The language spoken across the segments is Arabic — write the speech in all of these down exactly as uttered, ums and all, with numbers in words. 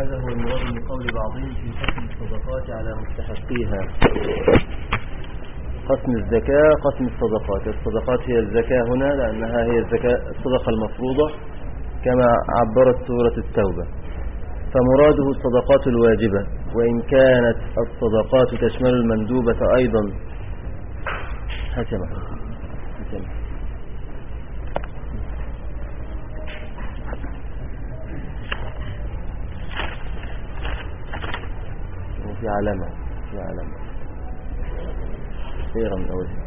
هذا هو المراد من قول بعضهم في قسم الصدقات على مستحقيها. قسم الزكاة قسم الصدقات. الصدقات هي الزكاة هنا لأنها هي الزكاة الصدقة المفروضة كما عبرت سورة التوبة، فمراده الصدقات الواجبة، وإن كانت الصدقات تشمل المندوبة أيضا. هكذا في علامة في علامة خيرا من أوله.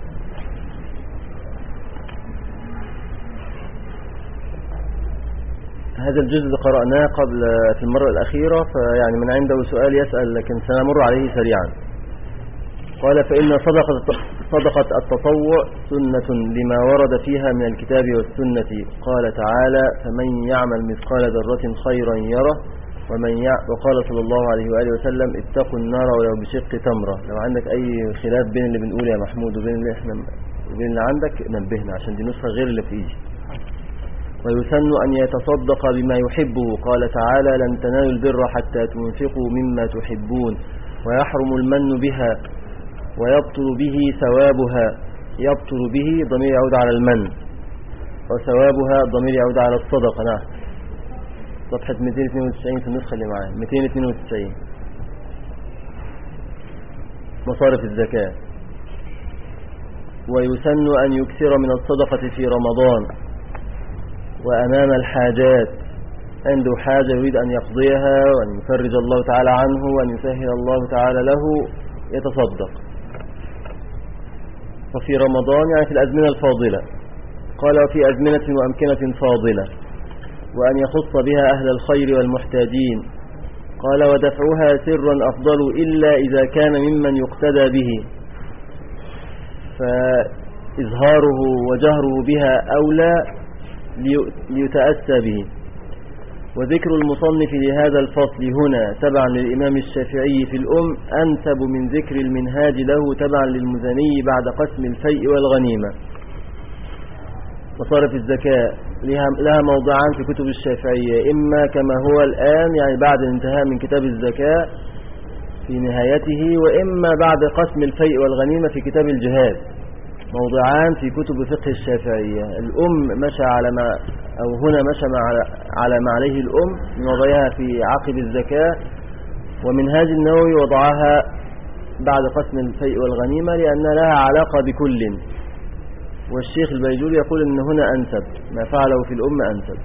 هذا الجزء قرأناه قبل في المرة الأخيرة، فيعني من عنده سؤال يسأل، لكن سنمر عليه سريعا. قال: فإن صدقة, صدقة التطوع سنة لما ورد فيها من الكتاب والسنة. قال تعالى: فمن يعمل مثقال ذرة خيرا يره، ومن يع... وقال صلى الله عليه وآله وسلم: اتقوا النار ولو بشق تمرة. لو عندك أي خلاف بين اللي بنقوله يا محمود وبين اللي احنا وبين اللي عندك نبهنا، عشان دي نسخة غير اللي في ايدي. ويسن أن يتصدق بما يحبه. قال تعالى: لن تنالوا البر حتى تنفقوا مما تحبون. ويحرم المن بها ويبطل به ثوابها. يبطل به ضمير يعود على المن، وثوابها ضمير يعود على الصدقة. نعم، صفحة مئتين واثنين وتسعين في النسخة اللي معايا، مئتين واثنين وتسعين. مصارف الزكاة. ويسن أن يكثر من الصدقة في رمضان وأمام الحاجات، عنده حاجة يريد أن يقضيها وأن يفرج الله تعالى عنه وأن يسهل الله تعالى له، يتصدق. وفي رمضان يعني في الأزمنة الفاضلة. قال: وفي أزمنة وأمكنة فاضلة، وأن يخص بها أهل الخير والمحتاجين. قال: ودفعها سرا أفضل إلا إذا كان ممن يقتدى به، فإظهاره وجهره بها أولى ليتأسى به. وذكر المصنف لهذا الفصل هنا تبعا للإمام الشافعي في الأم أنسب من ذكر المنهاج له تبعا للمزني بعد قسم الفيء والغنيمة. مصارف الزكاة لها موضعان في كتب الشافعية، إما كما هو الآن يعني بعد الانتهاء من كتاب الزكاة في نهايته، وإما بعد قسم الفيء والغنيمة في كتاب الجهاد. موضعان في كتب فقه الشافعية. الأم مشى على ما أو هنا مشى على ما عليه الأم من وضعها في عقب الزكاة، ومنهاج النووي وضعها بعد قسم الفيء والغنيمة لأن لها علاقة بكل. والشيخ البيجوري يقول إن هنا أنسب، ما فعله في الأم أنسب.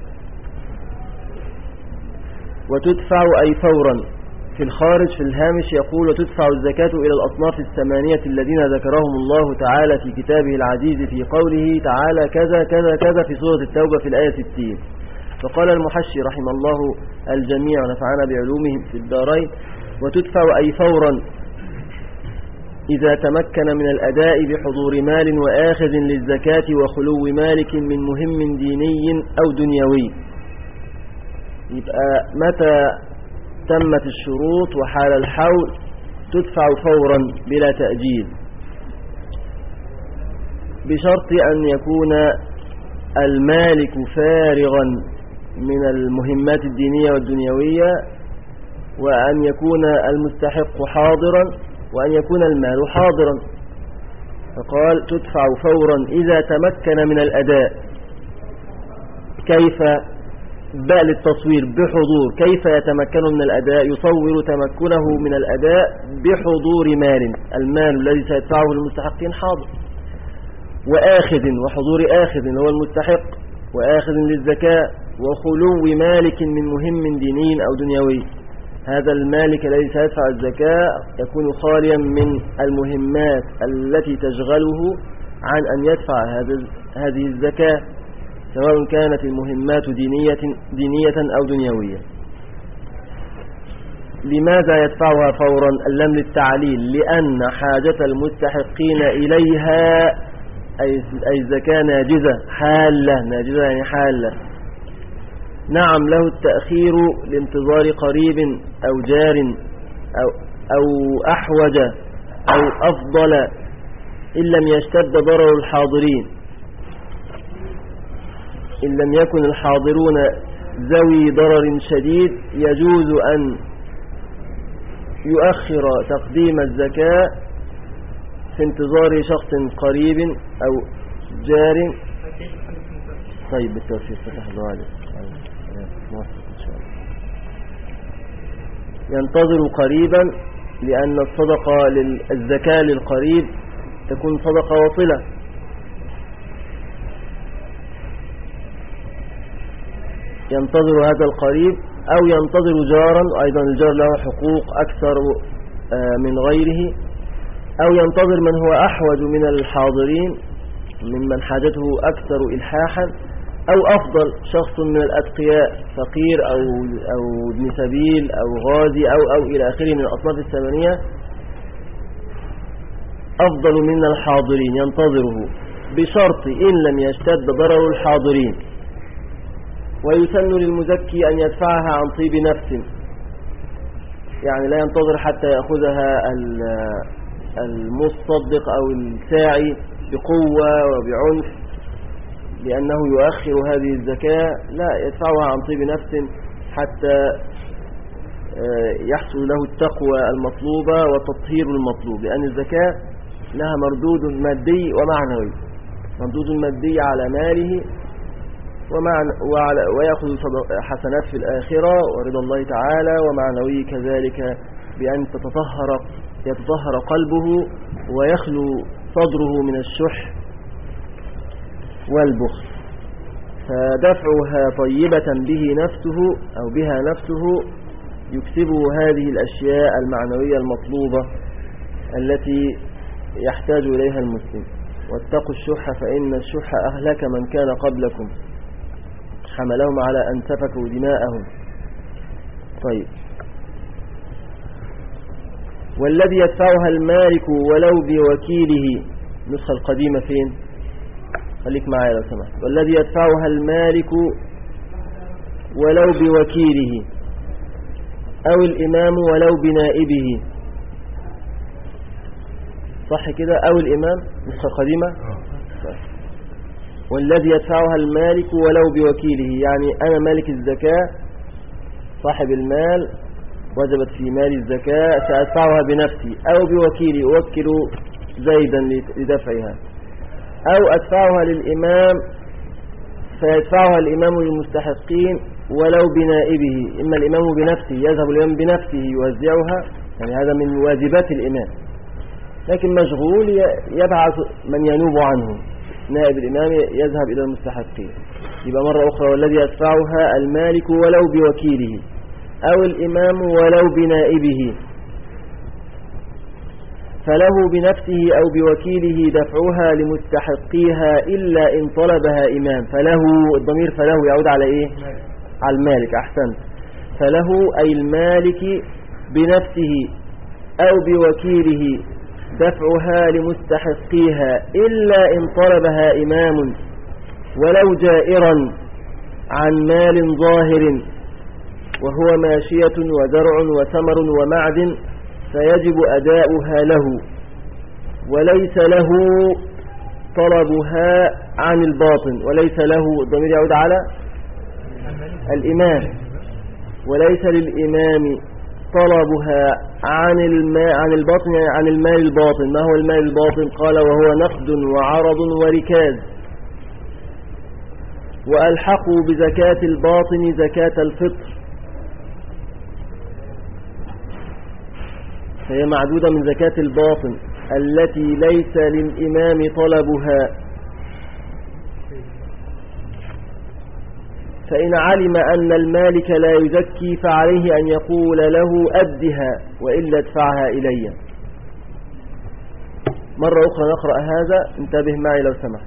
وتدفع أي فورا. في الخارج في الهامش يقول: وتدفع الزكاة إلى الأصناف الثمانية الذين ذكرهم الله تعالى في كتابه العزيز في قوله تعالى كذا كذا كذا في سورة التوبة في الآية ستين. فقال المحشي رحمه الله الجميع ونفعنا بعلومهم في الدارين: وتدفع أي فورا إذا تمكن من الأداء بحضور مال وآخذ للزكاة وخلو مالك من مهم ديني أو دنيوي. يبقى متى تمت الشروط وحال الحول تدفع فورا بلا تأجيل، بشرط أن يكون المالك فارغا من المهمات الدينية والدنيوية، وأن يكون المستحق حاضرا، وأن يكون المال حاضرا. فقال: تدفع فورا إذا تمكن من الأداء. كيف؟ باء للتصوير بحضور. كيف يتمكن من الأداء؟ يصور تمكنه من الأداء بحضور مال، المال الذي سيدفعه المستحقين حاضر، وآخذ وحضور آخذ هو المستحق وآخذ للزكاة، وخلو مالك من مهم ديني أو دنيوي. هذا المالك الذي سيدفع الزكاة يكون خاليا من المهمات التي تشغله عن أن يدفع هذه الزكاة، سواء كانت المهمات دينية, دينية أو دنيوية. لماذا يدفعها فورا؟ اللام للتعليل، لأن حاجة المستحقين إليها أي الزكاة ناجزة حالة. ناجزة يعني حالة. نعم، له التأخير لانتظار قريب أو جار أو, أو أحوج أو أفضل إن لم يشتد ضرر الحاضرين. إن لم يكن الحاضرون ذوي ضرر شديد يجوز أن يؤخر تقديم الزكاة في انتظار شخص قريب أو جار. طيب بالتوفيق فتح الله عليك. ينتظر قريبا لأن الصدقة للزكاة للقريب تكون صدقة وصلة. ينتظر هذا القريب أو ينتظر جارا، أيضا الجار له حقوق أكثر من غيره، أو ينتظر من هو أحوج من الحاضرين ممن حاجته أكثر إلحاحا، أو أفضل شخص من الأتقياء فقير أو, أو ابن سبيل أو غازي أو, أو إلى آخره من الأصناف الثمانية أفضل من الحاضرين ينتظره بشرط إن لم يشتد ضرر الحاضرين. ويسن للمزكي أن يدفعها عن طيب نفس، يعني لا ينتظر حتى يأخذها المصدق أو الساعي بقوة وبعنف لأنه يؤخر هذه الزكاة، لا، يدفعها عن طيب نفس حتى يحصل له التقوى المطلوبة والتطهير المطلوب، لأن الزكاة لها مردود مادي ومعنوي. مردود مادي على ماله ويأخذ حسنات في الآخرة ورضا الله تعالى، ومعنوي كذلك بأن تتطهر يتطهر قلبه ويخلو صدره من الشح والبخل. فدفعها طيبة به نفسه أو بها نفسه يكسبه هذه الأشياء المعنوية المطلوبة التي يحتاج إليها المسلم. واتقوا الشح فإن الشح أهلك من كان قبلكم حملهم على أن سفكوا دماءهم. طيب، والذي يدفعها المالك ولو بوكيله، نسخة القديمة فين؟ خليك معايا لو سمحت. والذي يدفعها المالك ولو بوكيله أو الإمام ولو بنائبه، صح كده؟ أو الإمام، نسخة قديمة. والذي يدفعها المالك ولو بوكيله، يعني أنا مالك الزكاة صاحب المال وجبت في مالي الزكاة، سأدفعها بنفسي أو بوكيلي أوكل زيدا لدفعها، أو أدفعها للإمام فيدفعها الإمام للمستحقين ولو بنائبه. إما الإمام بنفسه، يذهب الإمام بنفسه يوزعها، يعني هذا من واجبات الإمام، لكن مشغول يبعث من ينوب عنه، نائب الإمام يذهب إلى المستحقين. يبقى مرة أخرى، والذي يدفعها المالك ولو بوكيله أو الإمام ولو بنائبه، فله بنفسه أو بوكيله دفعها لمستحقيها إلا إن طلبها إمام. فله، الضمير فله يعود على إيه؟ على المالك. أحسنت. فله أي المالك بنفسه أو بوكيله دفعها لمستحقيها إلا إن طلبها إمام ولو جائرا عن مال ظاهر وهو ماشية وزرع وثمر ومعدن، فيجب أداؤها له، وليس له طلبها عن الباطن. وليس له، الضمير يعود على الإمام. وليس للإمام طلبها عن الماء عن الباطن، يعني عن المال الباطن. ما هو المال الباطن؟ قال وهو نقد وعرض وركاز. وألحقوا بزكاة الباطن زكاة الفطر، فهي معدودة من زكاة الباطن التي ليس للإمام طلبها. فإن علم أن المالك لا يزكي فعليه أن يقول له أدها وإلا ادفعها إلي. مرة أخرى نقرأ هذا، انتبه معي لو سمحت.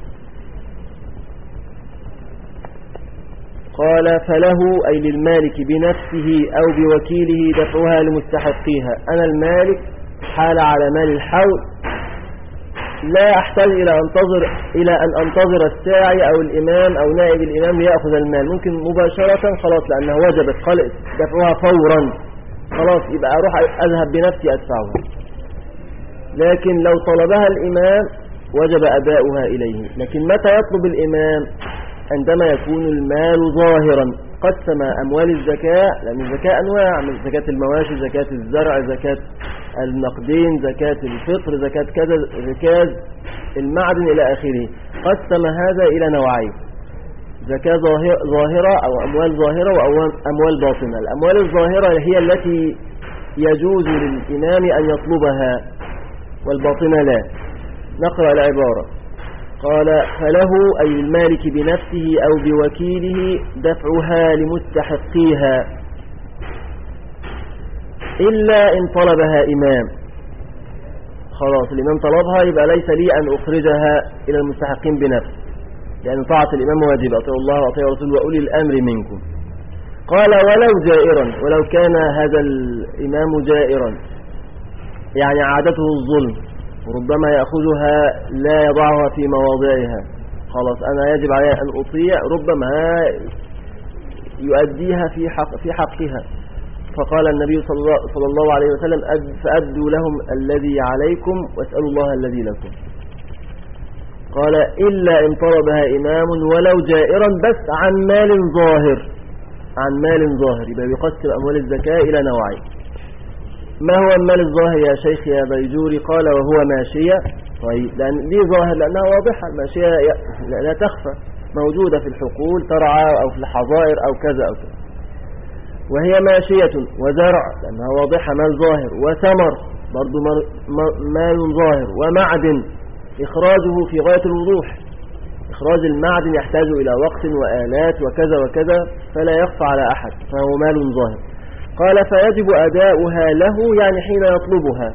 قال فله أي للمالك بنفسه أو بوكيله دفعها لمستحقيها. أنا المالك حال على مال الحول، لا أحتاج إلى أنتظر إلى أن أنتظر الساعي أو الإمام أو نائب الإمام ليأخذ المال. ممكن مباشرة خلاص، لأنها وجبت دفعها فورا، خلاص يبقى أروح أذهب بنفسي أدفعها. لكن لو طلبها الإمام وجب أداؤها إليه. لكن متى يطلب الإمام؟ عندما يكون المال ظاهرا، قسم أموال الزكاة، لأن الزكاة أنواع، من زكاة المواشي، زكاة الزرع، زكاة النقدين، زكاة الفطر، زكاة كذا، ركاز المعدن إلى آخره. قسم هذا إلى نوعين: زكاة ظاهرة أو أموال ظاهرة وأموال باطنة. الأموال الظاهرة هي التي يجوز للإمام أن يطلبها، والباطنة لا. نقرأ العبارة. قال: فله أي المالك بنفسه أو بوكيله دفعها لمستحقيها إلا إن طلبها إمام. خلاص، الإمام طلبها، يبقى ليس لي أن أخرجها إلى المستحقين بنفسي، لأن طاعة الإمام واجبة، أطيعوا الله وأطيعوا الرسول وأولي الأمر منكم. قال: ولو جائرا، ولو كان هذا الإمام جائرا، يعني عادته الظلم، وربما يأخذها لا يضعها في مواضعها، خلاص أنا يجب علي أن أطيع، ربما يؤديها في حق في حقها. فقال النبي صلى الله عليه وسلم: فأدوا لهم الذي عليكم واسألوا الله الذي لكم. قال: إلا إن طلبها إمام ولو جائرا، بس عن مال ظاهر، عن مال ظاهر. يبقى يقسم أموال الزكاة إلى نوعين. ما هو المال الظاهر يا شيخ يا بيجوري؟ قال: وهو ماشية. طيب، لأن دي ظاهر لأنها واضحة، الماشية لا تخفى، موجودة في الحقول، ترعى أو في الحظائر أو كذا أو كذا. وهي ماشية وزرع لأنها واضحة، مال ظاهر. وثمر برضو مال ظاهر. ومعدن إخراجه في غاية الوضوح، إخراج المعدن يحتاج إلى وقت وآلات وكذا وكذا، فلا يخفى على أحد، فهو مال ظاهر. قال: فيجب أداؤها له، يعني حين يطلبها.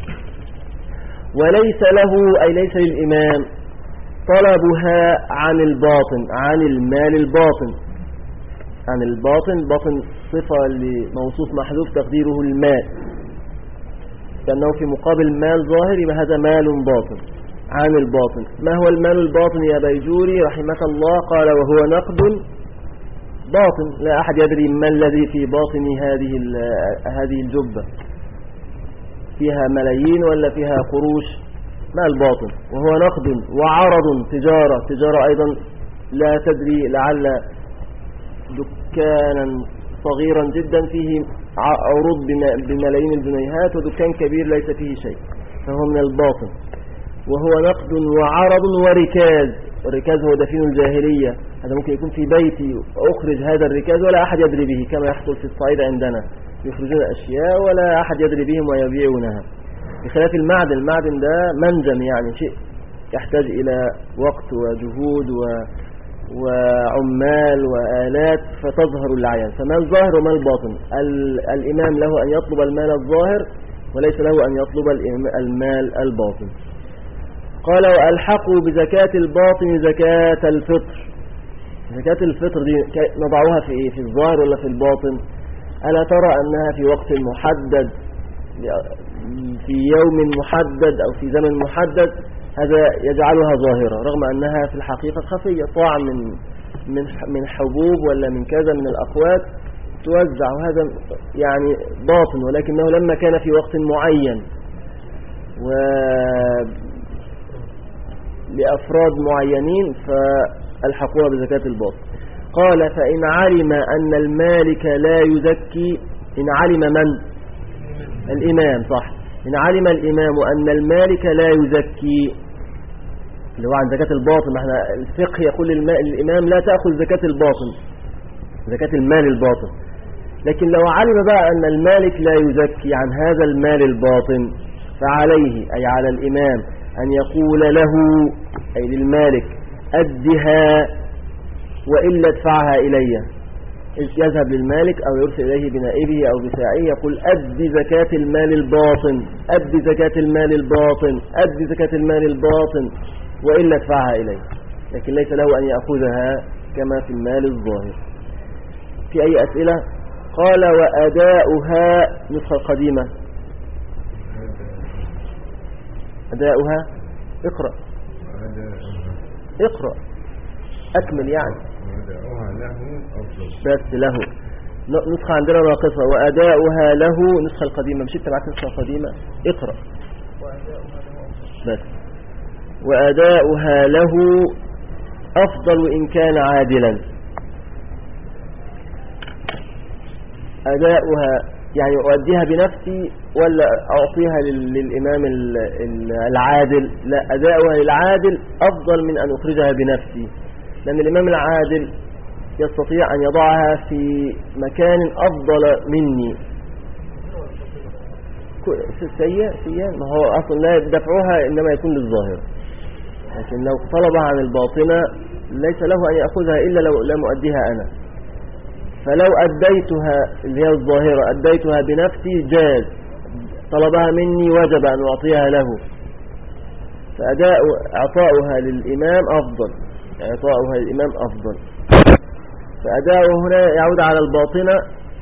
وليس له أي ليس للإمام طلبها عن الباطن، عن المال الباطن، عن الباطن. باطن صفة لموصوف محذوف تقديره المال، لأنه في مقابل مال ظاهر، يبقى هذا مال باطن. عن الباطن. ما هو المال الباطن يا بيجوري رحمك الله؟ قال: وهو نقد باطن، لا أحد يدري ما الذي في باطن هذه هذه الجبة، فيها ملايين ولا فيها قروش، مال باطن. وهو نقد وعرض، تجارة، تجارة أيضا لا تدري، لعل دكانا صغيرا جدا فيه عروض بملايين الجنيهات، ودكان كبير ليس فيه شيء، فهو من الباطن. وهو نقد وعرض وركاز. الركاز هو دفين الجاهلية، هذا ممكن يكون في بيتي أخرج هذا الركاز ولا أحد يدري به، كما يحصل في الصعيد عندنا، يخرجون أشياء ولا أحد يدري بهم ويبيعونها، بخلاف المعدن. المعدن ده منجم، يعني شيء يحتاج إلى وقت وجهود و... وعمال وآلات، فتظهر العيان. فمال ظاهر ومال باطن. ال... الإمام له أن يطلب المال الظاهر، وليس له أن يطلب المال الباطن. قال: وألحقوا بزكاة الباطن زكاة الفطر. زكاة الفطر دي نضعوها في إيه؟ في الظاهر ولا في الباطن؟ ألا ترى أنها في وقت محدد، في يوم محدد أو في زمن محدد، هذا يجعلها ظاهرة، رغم أنها في الحقيقة خفية، طاعة من من من حبوب ولا من كذا من الأقوات توزع، وهذا يعني باطن، ولكنه لما كان في وقت معين و لأفراد معينين فألحقوها بزكاة الباطن. قال: فإن علم أن المالك لا يزكي، إن علم من؟ الإمام، صح. إن علم الإمام أن المالك لا يزكي، اللي هو عن زكاة الباطن، ما احنا الفقه يقول الإمام لا تأخذ زكاة الباطن، زكاة المال الباطن. لكن لو علم بقى أن المالك لا يزكي عن هذا المال الباطن، فعليه أي على الإمام أن يقول له أي للمالك: أدها وإلا ادفعها إلي. يذهب للمالك أو يرسل إليه بنائبه أو بساعيه، يقول: أدي زكاة المال الباطن، أدي زكاة المال الباطن، أدي زكاة المال الباطن، وإلا ادفعها إليه. لكن ليس له أن يأخذها كما في المال الظاهر. في أي أسئلة؟ قال: وأداؤها نسخة قديمة. أداؤها اقرأ اقرأ أكمل يعني. وأداؤها له أفضل، بس له نسخة عندنا ناقصة. وأداؤها له نسخة القديمة، مش انت معك نسخة قديمة؟ اقرأ بس. وأداؤها له أفضل إن كان عادلا. أداؤها يعني أؤديها بنفسي ولا أعطيها لل- للإمام ال- ال- العادل؟ لا، أداؤها للعادل أفضل من أن أخرجها بنفسي، لأن الإمام العادل يستطيع أن يضعها في مكان أفضل مني. سيئة سيئة ما هو أصلا لا دفعها إنما يكون للظاهر، لكن لو طلبها عن الباطنة ليس له أن يأخذها إلا لو لم أؤديها أنا. فلو أديتها اللي هي الظاهرة أديتها بنفسي جاز، طلبها مني وجب أن أعطيها له، فأداء إعطاؤها للإمام أفضل، إعطاؤها للإمام أفضل. فأداؤه هنا يعود على الباطنة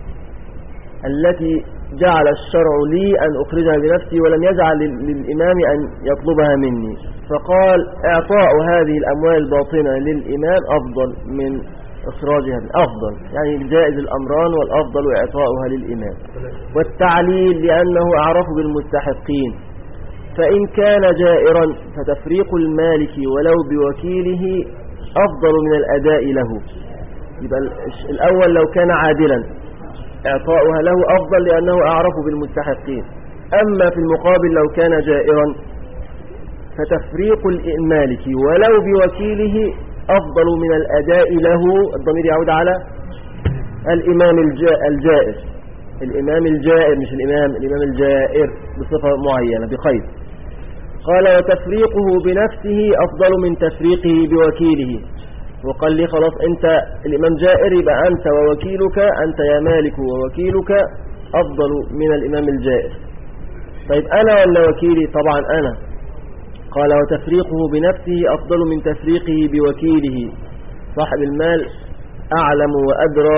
التي جعل الشرع لي أن أخرجها بنفسي ولم يجعل للإمام أن يطلبها مني، فقال إعطاء هذه الأموال الباطنة للإمام أفضل من إخراجها، أفضل يعني جائز الأمران والأفضل إعطاؤها للإمام. والتعليل لأنه أعرف بالمستحقين، فإن كان جائرا فتفريق المالك ولو بوكيله أفضل من الأداء له. يبقى الأول لو كان عادلا إعطاؤها له أفضل لأنه أعرف بالمستحقين، أما في المقابل لو كان جائرا فتفريق المالك ولو بوكيله أفضل من الأداء له. الضمير يعود على الإمام الجائر، الإمام الجائر مش الإمام، الإمام الجائر بصفة معينة بقيد. قال وتفريقه بنفسه أفضل من تفريقه بوكيله. وقال لي خلاص أنت الإمام جائر يبقى أنت ووكيلك، أنت يا مالك ووكيلك أفضل من الإمام الجائر. طيب أنا ولا وكيلي؟ طبعا أنا. قال وتفريقه بنفسه أفضل من تفريقه بوكيله. صاحب المال أعلم وأدرى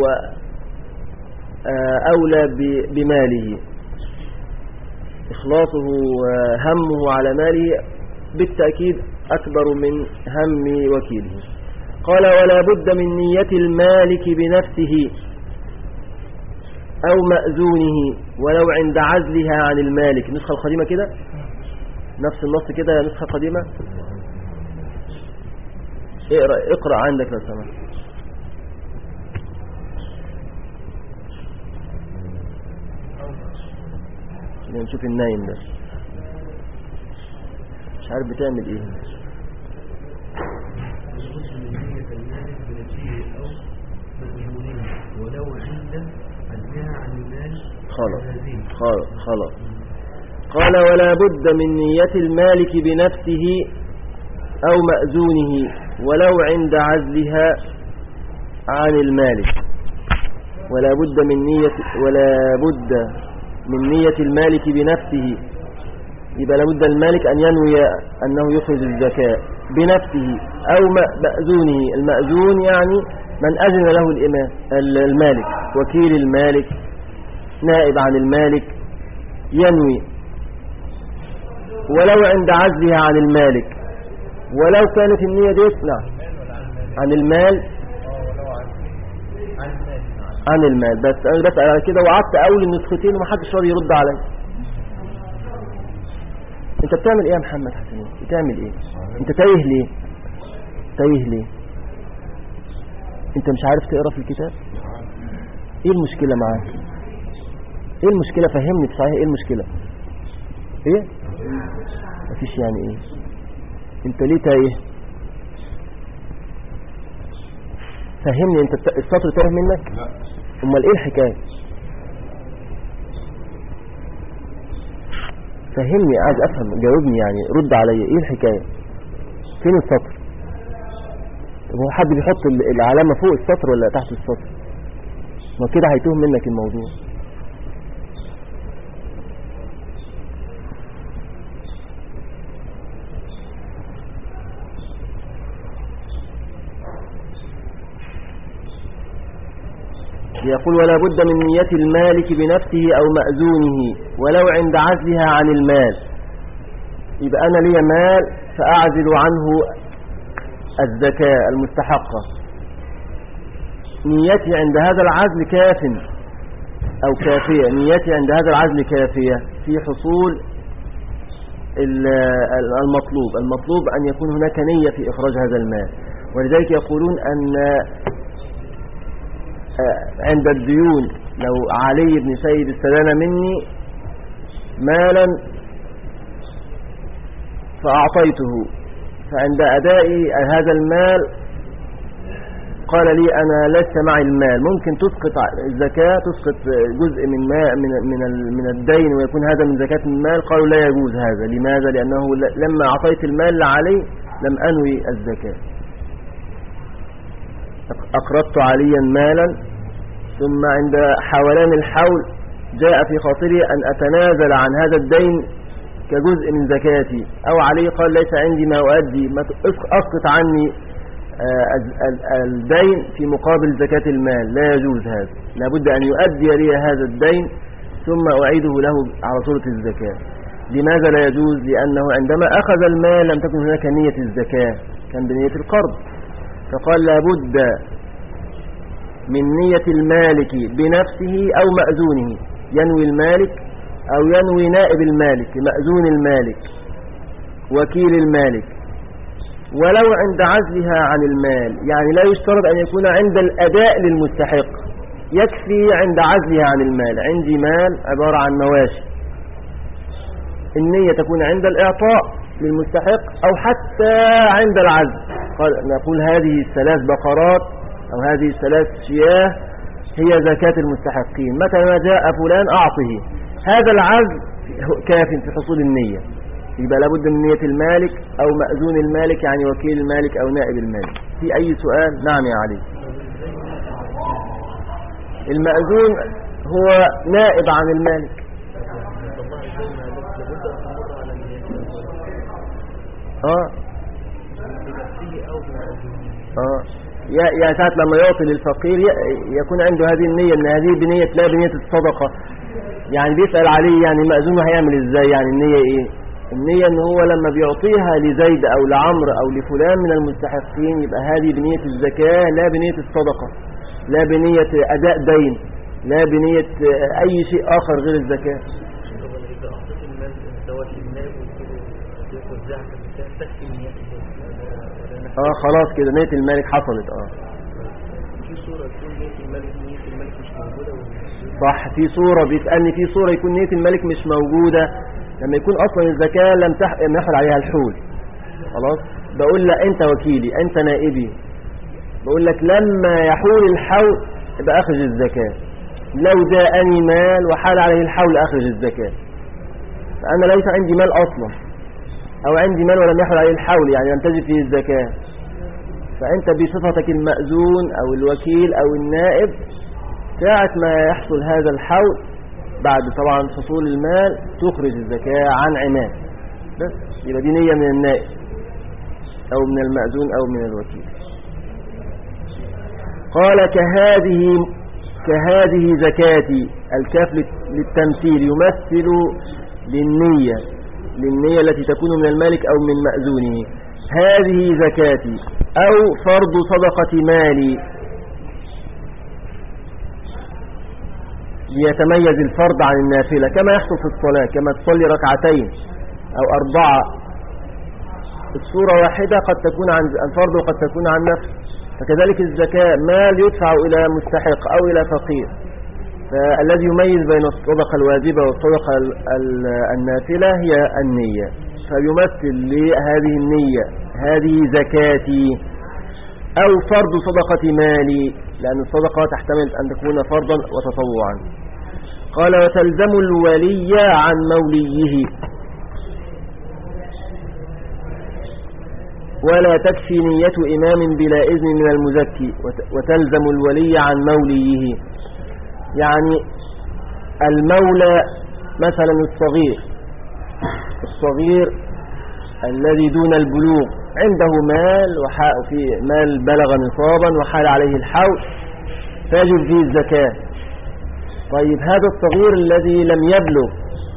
وأولى بماله، إخلاصه وهمه على ماله بالتأكيد أكبر من هم وكيله. قال ولا بد من نية المالك بنفسه أو مأذونه ولو عند عزلها عن المالك. النسخة القديمة كده نفس النص كده، نسخة قديمة. اقرأ, اقرأ عندك لو سمحت. نشوف النايم ده مش عارف بتعمل ايه. خلاص خلاص خلاص. قال ولا بد من نية المالك بنفسه أو مأذونه ولو عند عزلها عن المالك. ولا بد من نية ولا بد من نية المالك بنفسه، يبقى لابد المالك أن ينوي أنه يخرج الزكاة بنفسه أو مأذونه. المأذون يعني من أذن له الإمام المالك، وكيل المالك، نائب عن المالك، ينوي ولو عند عزلها عن المالك. ولو كانت النية دي نعم عن المال عن المال بس أنا بسأل على كده، وقعدت أول النسختين ومحدش راضي يرد علي. انت بتعمل ايه يا محمد حسين؟ بتعمل ايه؟ انت تايه ليه؟ تايه ليه؟ انت مش عارف تقرأ في الكتاب؟ ايه المشكلة معاك؟ ايه المشكلة؟ فهمني بصحيح ايه المشكلة؟ ايه؟ مفيش يعني ايه؟ انت ليه تايه؟ فهمني، انت السطر تايه منك؟ لا. امال ايه الحكاية؟ فهمني، عايز افهم، جاوبني يعني، رد عليا، ايه الحكاية؟ فين السطر؟ هو حد بيحط العلامة فوق السطر ولا تحت السطر؟ ما كده هيتوه منك الموضوع. يقول ولا بد من نية المالك بنفسه أو مأذونه ولو عند عزلها عن المال. يبقى أنا لي مال فأعزل عنه الزكاة المستحقة، نيتي عند هذا العزل كاف أو كافية، نيتي عند هذا العزل كافية في حصول المطلوب. المطلوب أن يكون هناك نية في إخراج هذا المال. ولذلك يقولون أن عند الديون لو علي بن سيد استدان مني مالا فأعطيته، فعند أدائي هذا المال قال لي أنا لست معي المال، ممكن تسقط الزكاة، تسقط جزء من ما من من من الدين ويكون هذا من زكاة المال. قالوا لا يجوز هذا. لماذا؟ لأنه لما أعطيت المال لعلي لم أنوي الزكاة، أقرضت عليا مالا ثم عند حولان الحول جاء في خاطري أن أتنازل عن هذا الدين كجزء من زكاتي، أو علي قال ليس عندي ما أؤدي، ما أسقط عني الدين في مقابل زكاة المال، لا يجوز هذا. لابد أن يؤدي لي هذا الدين ثم أعيده له على صورة الزكاة. لماذا لا يجوز؟ لأنه عندما أخذ المال لم تكن هناك نية الزكاة، كان بنية القرض، فقال لابد من نية المالك بنفسه أو مأذونه، ينوي المالك أو ينوي نائب المالك، مأذون المالك، وكيل المالك، ولو عند عزلها عن المال. يعني لا يشترط أن يكون عند الأداء للمستحق، يكفي عند عزلها عن المال. عندي مال عبارة عن مواشي، النية تكون عند الإعطاء للمستحق أو حتى عند العزل. قال نقول هذه الثلاث بقرات أو هذه الثلاث شياه هي زكاة المستحقين، متى ما جاء فلان أعطه. هذا العزل كاف في حصول النية، يبقى لابد من نية المالك أو مأذون المالك، يعني وكيل المالك أو نائب المالك. في أي سؤال؟ نعم يا علي. المأذون هو نائب عن المالك. اه اه يا يا ساعة لما يعطي للفقير يكون عنده هذه النية، ان هذه بنية لا بنية الصدقة. يعني بيسأل عليه يعني المأذون هيعمل ازاي، يعني النية ايه؟ النية ان هو لما بيعطيها لزيد او لعمر او لفلان من المستحقين يبقى هذه بنية الزكاة لا بنية الصدقة، لا بنية اداء دين، لا بنية اي شيء اخر غير الزكاة. اه خلاص كده نية المالك حصلت. اه في صورة تكون نية المالك نية المالك مش موجودة. صح، في صورة بيسألني، في صورة يكون نية المالك مش موجودة لما يكون اصلا الزكاة لم يحل عليها الحول. خلاص بقول له انت وكيلي، انت نائبي، بقول لك لما يحول الحول يبقى اخرج الزكاة. لو جاءني مال وحال عليه الحول اخرج الزكاة، فانا ليس عندي مال اصلا، او عندي مال ولم يحل عليه الحول يعني لم تجد فيه الزكاة، فانت بصفتك المأذون او الوكيل او النائب ساعة ما يحصل هذا الحول بعد طبعا حصول المال تخرج الزكاة عن عناد، بس يبقى دي نية من النائب او من المأذون او من الوكيل. قال كهذه كهذه زكاتي، الكاف للتمثيل يمثل للنية للنية التي تكون من المالك أو من مأذونه. هذه زكاتي أو فرض صدقة مالي، ليتميز الفرض عن النافلة كما يحصل في الصلاة، كما تصلي ركعتين أو أربعة الصورة واحدة قد تكون عن الفرض وقد تكون عن نفل، فكذلك الزكاة مال يدفع إلى مستحق أو إلى فقير، فالذي يميز بين الصدقة الواجبة والصدقة النافلة هي النية، فيمثل لهذه النية هذه زكاتي أو فرض صدقة مالي، لأن الصدقة تحتمل أن تكون فرضا وتطوعا. قال وتلزم الولي عن موليه، ولا تكفي نية إمام بلا إذن من المزكي، وتلزم الولي عن موليه. يعني المولى مثلا الصغير الصغير الذي دون البلوغ عنده مال وفي مال بلغ نصابا وحال عليه الحول فيجب فيه الزكاة. طيب هذا الصغير الذي لم يبلغ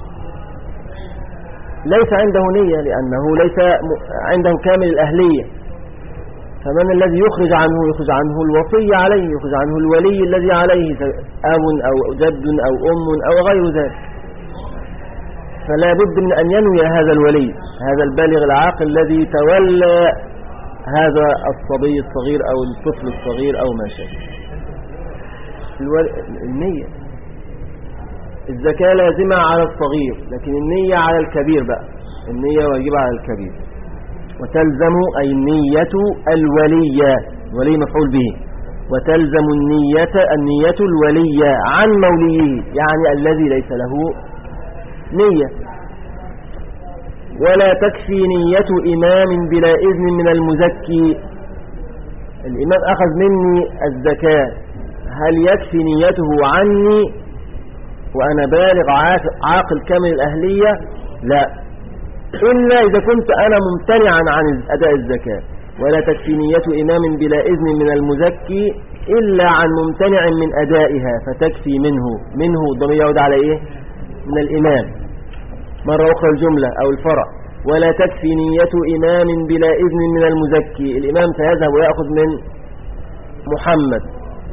ليس عنده نية لأنه ليس عنده كامل الأهلية، فمن الذي يخرج عنه؟ يخرج عنه الوصي عليه، يخرج عنه الولي الذي عليه أب أو جد أو أم أو غير ذلك، فلا بد من أن ينوي هذا الولي، هذا البالغ العاقل الذي تولى هذا الصبي الصغير أو الطفل الصغير أو ما شابه. النية الزكاة لازمة على الصغير، لكن النية على الكبير بقى، النية واجبة على الكبير. وتلزم أي النية الولية، الولي مفعول به، وتلزم النية النية الولية عن موليه، يعني الذي ليس له نية. ولا تكفي نية إمام بلا إذن من المزكي. الإمام أخذ مني الزكاة، هل يكفي نيته عني وأنا بالغ عاقل كامل الأهلية؟ لا، إلا إذا كنت أنا ممتنعا عن أداء الزكاة. ولا تكفي نية إمام بلا إذن من المزكي إلا عن ممتنع من أدائها فتكفي منه. منه ضمير يعود على إيه؟ من الإمام. مرة أخرى الجملة أو الفرع. ولا تكفي نية إمام بلا إذن من المزكي. الإمام سيذهب ويأخذ من محمد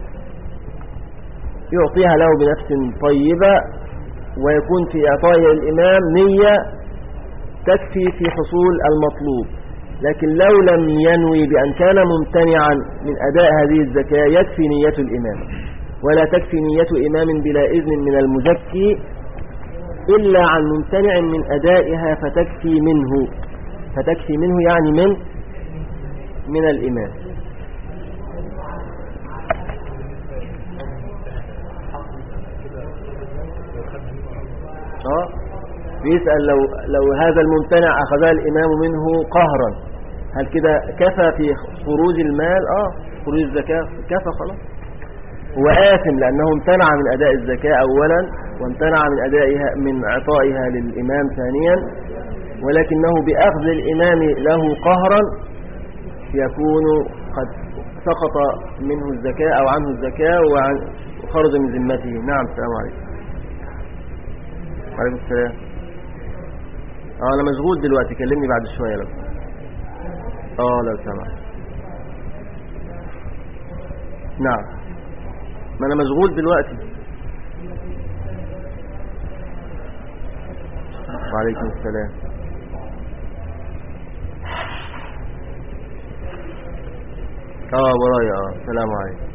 يعطيها له بنفس طيبة، ويكون في إعطائها الإمام نية تكفي في حصول المطلوب. لكن لو لم ينوي بأن كان ممتنعا من أداء هذه الزكاة يكفي نية الإمام. ولا تكفي نية إمام بلا إذن من المزكي إلا عن ممتنع من أدائها فتكفي منه. فتكفي منه يعني من من الإمام. اه بيسأل لو لو هذا الممتنع أخذها الإمام منه قهرا، هل كده كفى في خروج المال؟ اه خروج الزكاة كفى خلاص. هو آثم لأنه امتنع من أداء الزكاة أولا، وامتنع من أدائها من إعطائها للإمام ثانيا، ولكنه بأخذ الإمام له قهرا يكون قد سقط منه الزكاة أو عنه الزكاة وخرج من ذمته. نعم. السلام عليكم. وعليكم السلام. اه انا مشغول دلوقتي، كلمني بعد شوية لو اه لو سمحت. نعم، ما انا مشغول دلوقتي. وعليكم السلام. اه ورايا. اه السلام عليكم.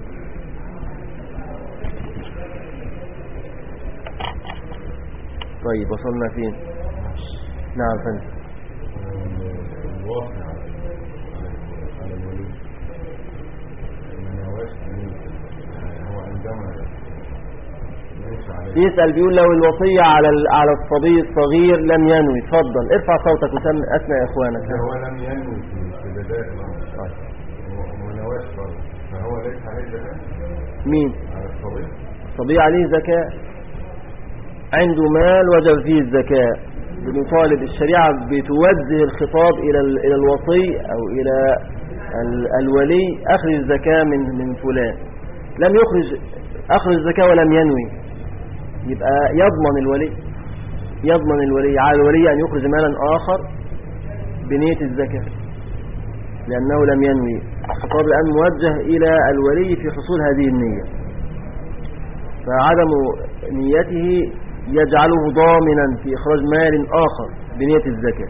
طيب وصلنا فين؟ نعم فندم. الواقع على الولي ما نواش هو عندما يسأل بيقول لو الوصية على على الصبي الصغير لم ينوي. اتفضل ارفع صوتك وسمع أسمع إخوانك. هو لم ينوي في بداية الأمر وما نواش برضه، فهو ليس عليه زكاة. مين؟ على الصبي. الصبي عليه زكاة، عنده مال وجب فيه الزكاة. بنطالب الشريعة بتوجه الخطاب إلى إلى الوصي أو إلى الولي أخرج الزكاة من من فلان. لم يخرج أخرج الزكاة ولم ينوي، يبقى يضمن الولي يضمن الولي على الولي أن يخرج مالا آخر بنية الزكاة لأنه لم ينوي. الخطاب الآن موجه إلى الولي في حصول هذه النية، فعدم نيته يجعله ضامنا في إخراج مال آخر بنية الزكاة.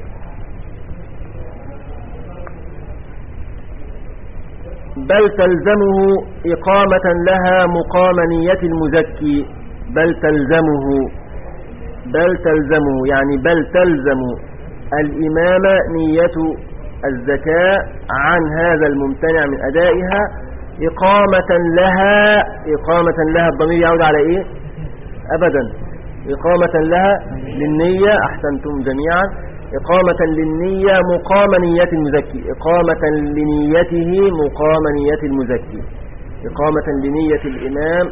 بل تلزمه إقامة لها مقام نية المزكي. بل تلزمه بل تلزمه يعني بل تلزم الإمام نية الزكاة عن هذا الممتنع من أدائها إقامة لها. إقامة لها الضمير يعود على إيه؟ أبدا إقامة لها للنية. أحسنتم جميعا. إقامة للنية مقام نية المزكي. إقامة لنيته مقام نية المزكي. إقامة لنية الإمام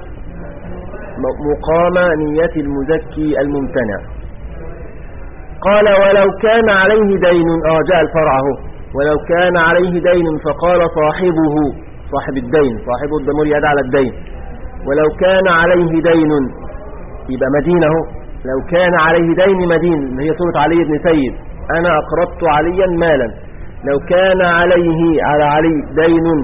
مقام نية المزكي الممتنع. قال ولو كان عليه دين. آه جاء الفرع اهو. ولو كان عليه دين فقال صاحبه، صاحب الدين، صاحبه الضمير يدعى على الدين. ولو كان عليه دين يبقى مدينه. لو كان عليه دين مدين، هي صورة علي بن سيد، أنا أقرضت عليا مالا. لو كان عليه على علي دين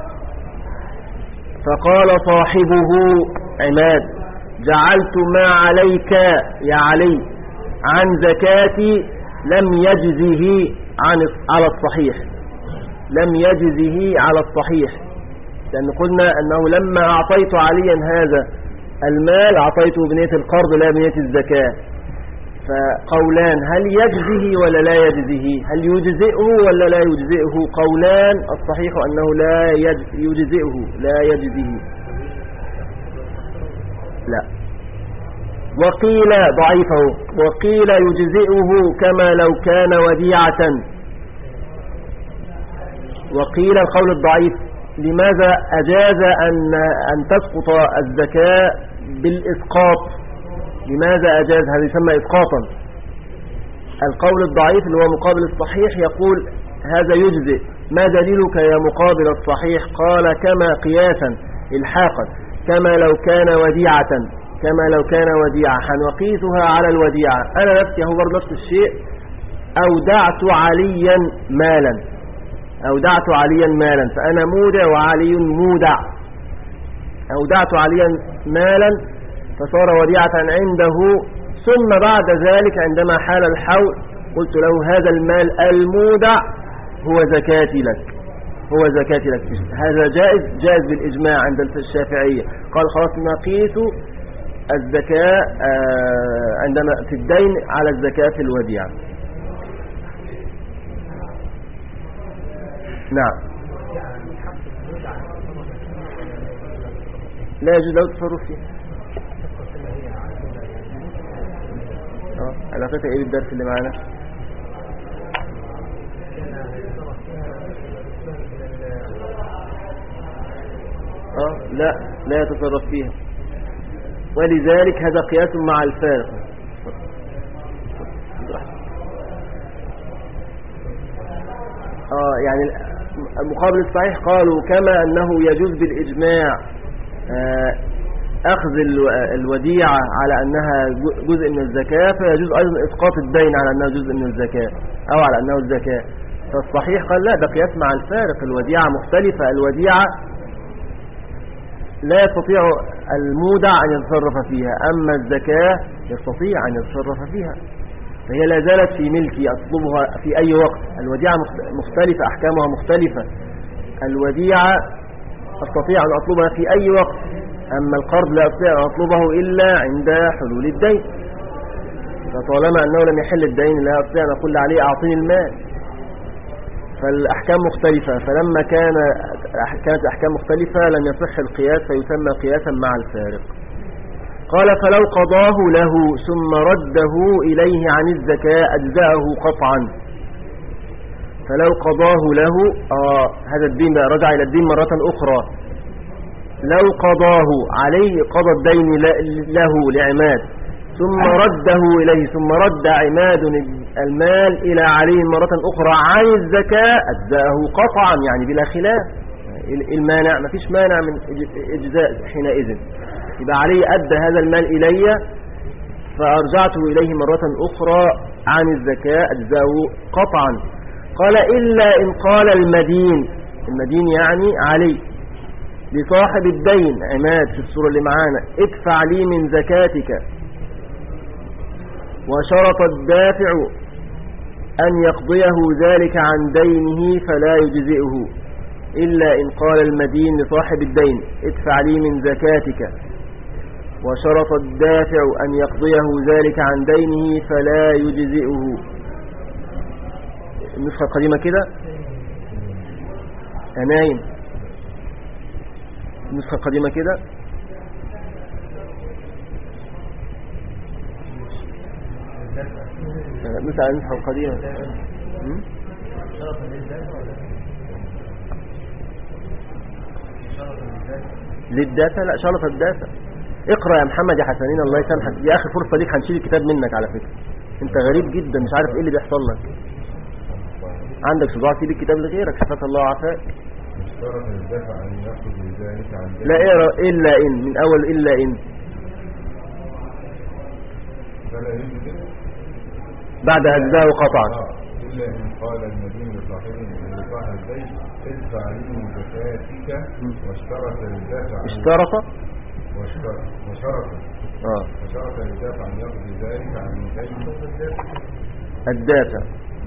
فقال صاحبه عماد جعلت ما عليك يا علي عن زكاتي، لم يجزه عن على الصحيح لم يجزه على الصحيح لأن قلنا أنه لما أعطيت عليا هذا المال أعطيته بنية القرض لا بنية الزكاة، فقولان هل يجزيه ولا لا يجزيه، هل يجزئه ولا لا يجزئه؟ قولان الصحيح أنه لا يجزئه لا يجزيه. لا. وقيل ضعيفه، وقيل يجزئه كما لو كان وديعة. وقيل القول الضعيف لماذا أجاز أن أن تسقط الزكاة بالإسقاط؟ لماذا أجاز؟ هذا يسمى إسقاطا. القول الضعيف اللي هو مقابل الصحيح يقول هذا يجزئ. ما دليلك يا مقابل الصحيح؟ قال كما قياسا الحاقا، كما لو كان وديعة، كما لو كان وديعة هنقيسها على الوديعة. أنا نفسي هو برضه نفس الشيء، أودعت عليا مالا، أودعت عليا مالا، فأنا مودع وعلي مودع. أودعت عليا مالا فصار وديعة عنده، ثم بعد ذلك عندما حال الحول قلت له هذا المال المودع هو زكاتي لك، هو زكاتي لك. هذا جائز، جائز بالإجماع عند الشافعية. قال خلاص نقيس الزكاة عندما في الدين على الزكاة في الوديعة. نعم، لا يجوز له التصرف فيه. اه علاقتها ايه بالدرس اللي معانا؟ اه لا لا يتصرف فيها، ولذلك هذا قياس مع الفارق. اه يعني المقابل الصحيح قالوا كما أنه يجوز بالإجماع أخذ الوديعة على أنها جزء من الزكاة، فيجوز أيضا إسقاط الدين على أنه جزء من الزكاة أو على أنه الزكاة. فالصحيح قال لا، ده قياس مع الفارق. الوديعة مختلفة، الوديعة لا يستطيع المودع أن يتصرف فيها، أما الزكاة يستطيع أن يتصرف فيها، فهي لا زالت في ملكي أطلبها في أي وقت. الوديعة مختلفة، أحكامها مختلفة. الوديعة أستطيع أن أطلبها في أي وقت، أما القرض لا أستطيع أن أطلبه إلا عند حلول الدين. فطالما أنه لم يحل الدين لا أستطيع أن أقول عليه أعطيني المال. فالأحكام مختلفة، فلما كان كانت الأحكام مختلفة لم يصح القياس، فيسمى قياسا مع الفارق. قال فلو قضاه له ثم رده إليه عن الزكاة أجزأه قطعا. فلو قضاه له آه هذا الدين بقى رجع إلى الدين مرة أخرى. لو قضاه عليه، قضى الدين له لعماد ثم رده إليه، ثم رد عماد المال إلى عليه مرة أخرى عن الزكاة أجزأه قطعا، يعني بلا خلاف. المانع ما فيش مانع من إجزاء حينئذ. يبقى علي أدى هذا المال إلي فأرجعته إليه مرة أخرى عن الزكاة أجزأه قطعا. قال إلا إن قال المدين، المدين يعني علي، لصاحب الدين عماد في السورة اللي معانا ادفع لي من زكاتك، وشرط الدافع أن يقضيه ذلك عن دينه فلا يجزئه. إلا إن قال المدين لصاحب الدين ادفع لي من زكاتك، وشرط الدافع أن يقضيه ذلك عن دينه فلا يجزئه. النسخة القديمة كده أنايم، النسخة القديمة كده مثل النسخة القديمة للدافع. لا شرط الدافع. اقرأ يا محمد يا حسنين الله يسامحك يا أخي، فرصة ليك هنشيل الكتاب منك على فكرة. انت غريب جدا مش عارف ايه اللي بيحصل لك. عندك صداع سيب الكتاب لغيرك شفاك الله وعافاك. اشترط الدافع أن يأخذ بذلك عن لا اقرأ إلا إن من أول إلا إن بعد أجزاء وقطعا. إلا إن قال المدين لصاحبه لصاحب البيت ادفع لي من زكاتك، واشترط الدافع اشترط واشترط وشرط اه وشرط الدافع أن يأخذ ذلك عن دين الدافع.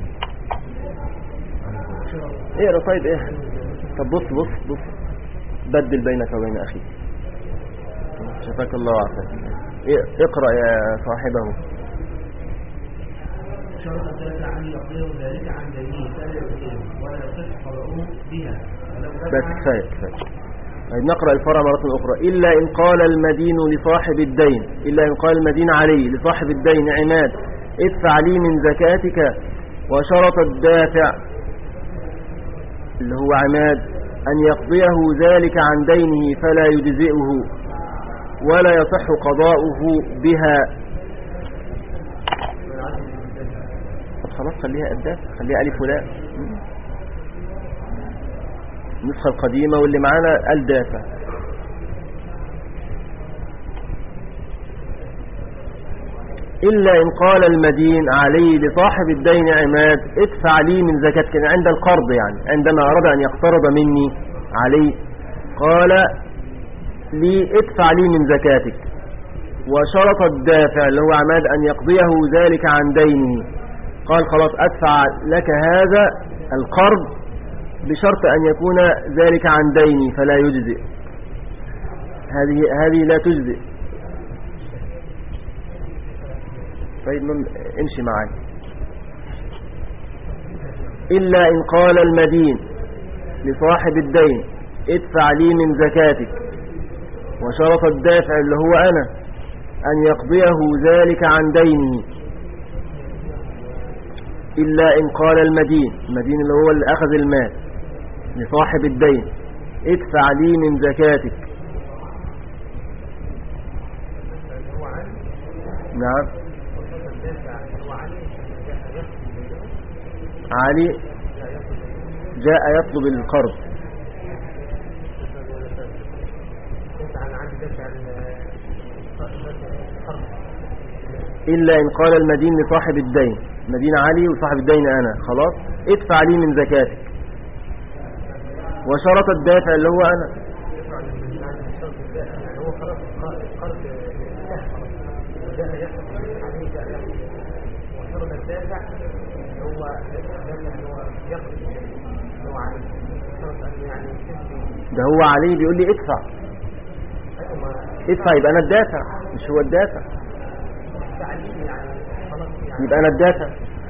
اقرأ طيب ايه. طب بص بص بص بدل بينك وبين أخيك. شفاك الله وعافاك. اقرأ يا صاحبه. شرط الدافع أن يقضيه ذلك عن دينه فلا يقضيه ولا يصح قضاؤه بها. بس كفاية كفاية. طيب نقرأ الفرع مرة أخرى. إلا إن قال المدين لصاحب الدين، إلا إن قال المدين عليه لصاحب الدين عماد ادفع لي من زكاتك، وشرط الدافع اللي هو عماد أن يقضيه ذلك عن دينه فلا يجزئه ولا يصح قضاؤه بها. طب خلاص خليها الدافع، خليها ألف ولاء. النسخة القديمة واللي معانا الدافع. إلا إن قال المدين عليه لصاحب الدين عماد ادفع لي من زكاتك، عند القرض يعني عندما أراد أن يقترض مني عليه قال لي ادفع لي من زكاتك، وشرط الدافع اللي هو عماد أن يقضيه ذلك عن دينه، قال خلاص أدفع لك هذا القرض بشرط أن يكون ذلك عن ديني فلا يجزئ. هذه هذه لا تجزئ. طيب امشي معي. إلا إن قال المدين لصاحب الدين ادفع لي من زكاتك، وشرط الدافع اللي هو أنا أن يقضيه ذلك عن دينه. إلا إن قال المدين، المدين اللي هو اللي أخذ المال لصاحب الدين ادفع لي من زكاتك. نعم علي جاء يطلب القرض. إلا إن قال المدين لصاحب الدين، مدين علي وصاحب الدين أنا، خلاص ادفع لي من زكاتك، وشرط الدافع اللي هو أنا. ده هو علي بيقول لي ادفع ادفع، يبقى أنا الدافع مش هو الدافع، يبقى أنا الدافع.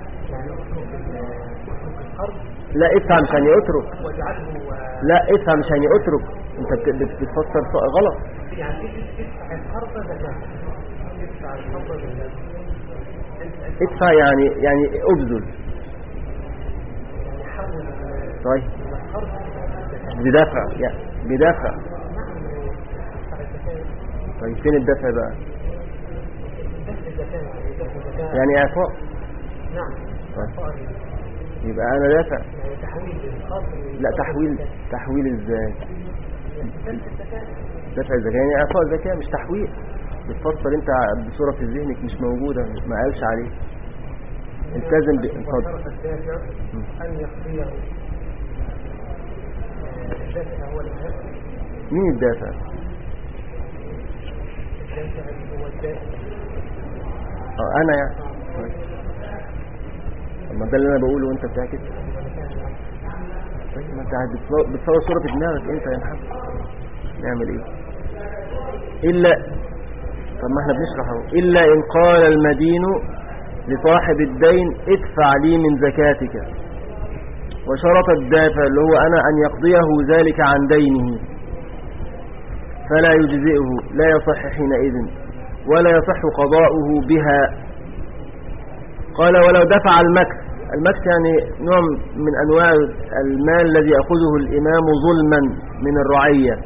لا ادفع مش يعني اترك، لا ادفع مش يعني اترك، انت بتفسر غلط. ادفع يعني يعني ابذل. طيب بدافع يعني بدافع. طيب فين الدافع بقى؟ يعني اعطاء. طيب يبقى انا دافع. لا تحويل، تحويل ازاي؟ دفع الزكاة يعني اعطاء الزكاة مش تحويل. بتفسر انت بصورة في ذهنك مش موجودة، ما قالش عليه. التزم بانفضل. أن يقضيه الدافع هو الدافع. مين الدافع؟ الدافع هو الدافع. اه انا يعني. اما ده اللي انا بقوله وانت بتعكس. طيب ما انت بتصور صورة في دماغك انت يا محمد. نعمل ايه؟ الا طب ما احنا بنشرح اهو. الا ان قال المدين لصاحب الدين ادفع لي من زكاتك، وشرط الدافع اللي هو انا ان يقضيه ذلك عن دينه فلا يجزئه، لا يصح حينئذ ولا يصح قضاؤه بها. قال ولو دفع المكس، المكس يعني نوع من أنواع المال الذي يأخذه الإمام ظلما من الرعية.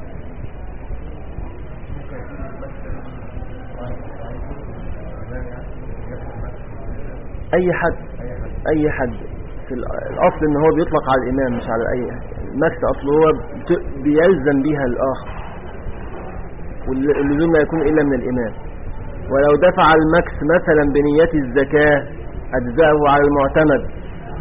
أي حد أي حد في الأصل إن هو بيطلق على الإمام مش على أي حد. المكس أصله هو بيلزم بها الآخر، واللزوم لا يكون إلا من الإمام. ولو دفع المكس مثلا بنية الزكاة أجزاءه على المعتمد،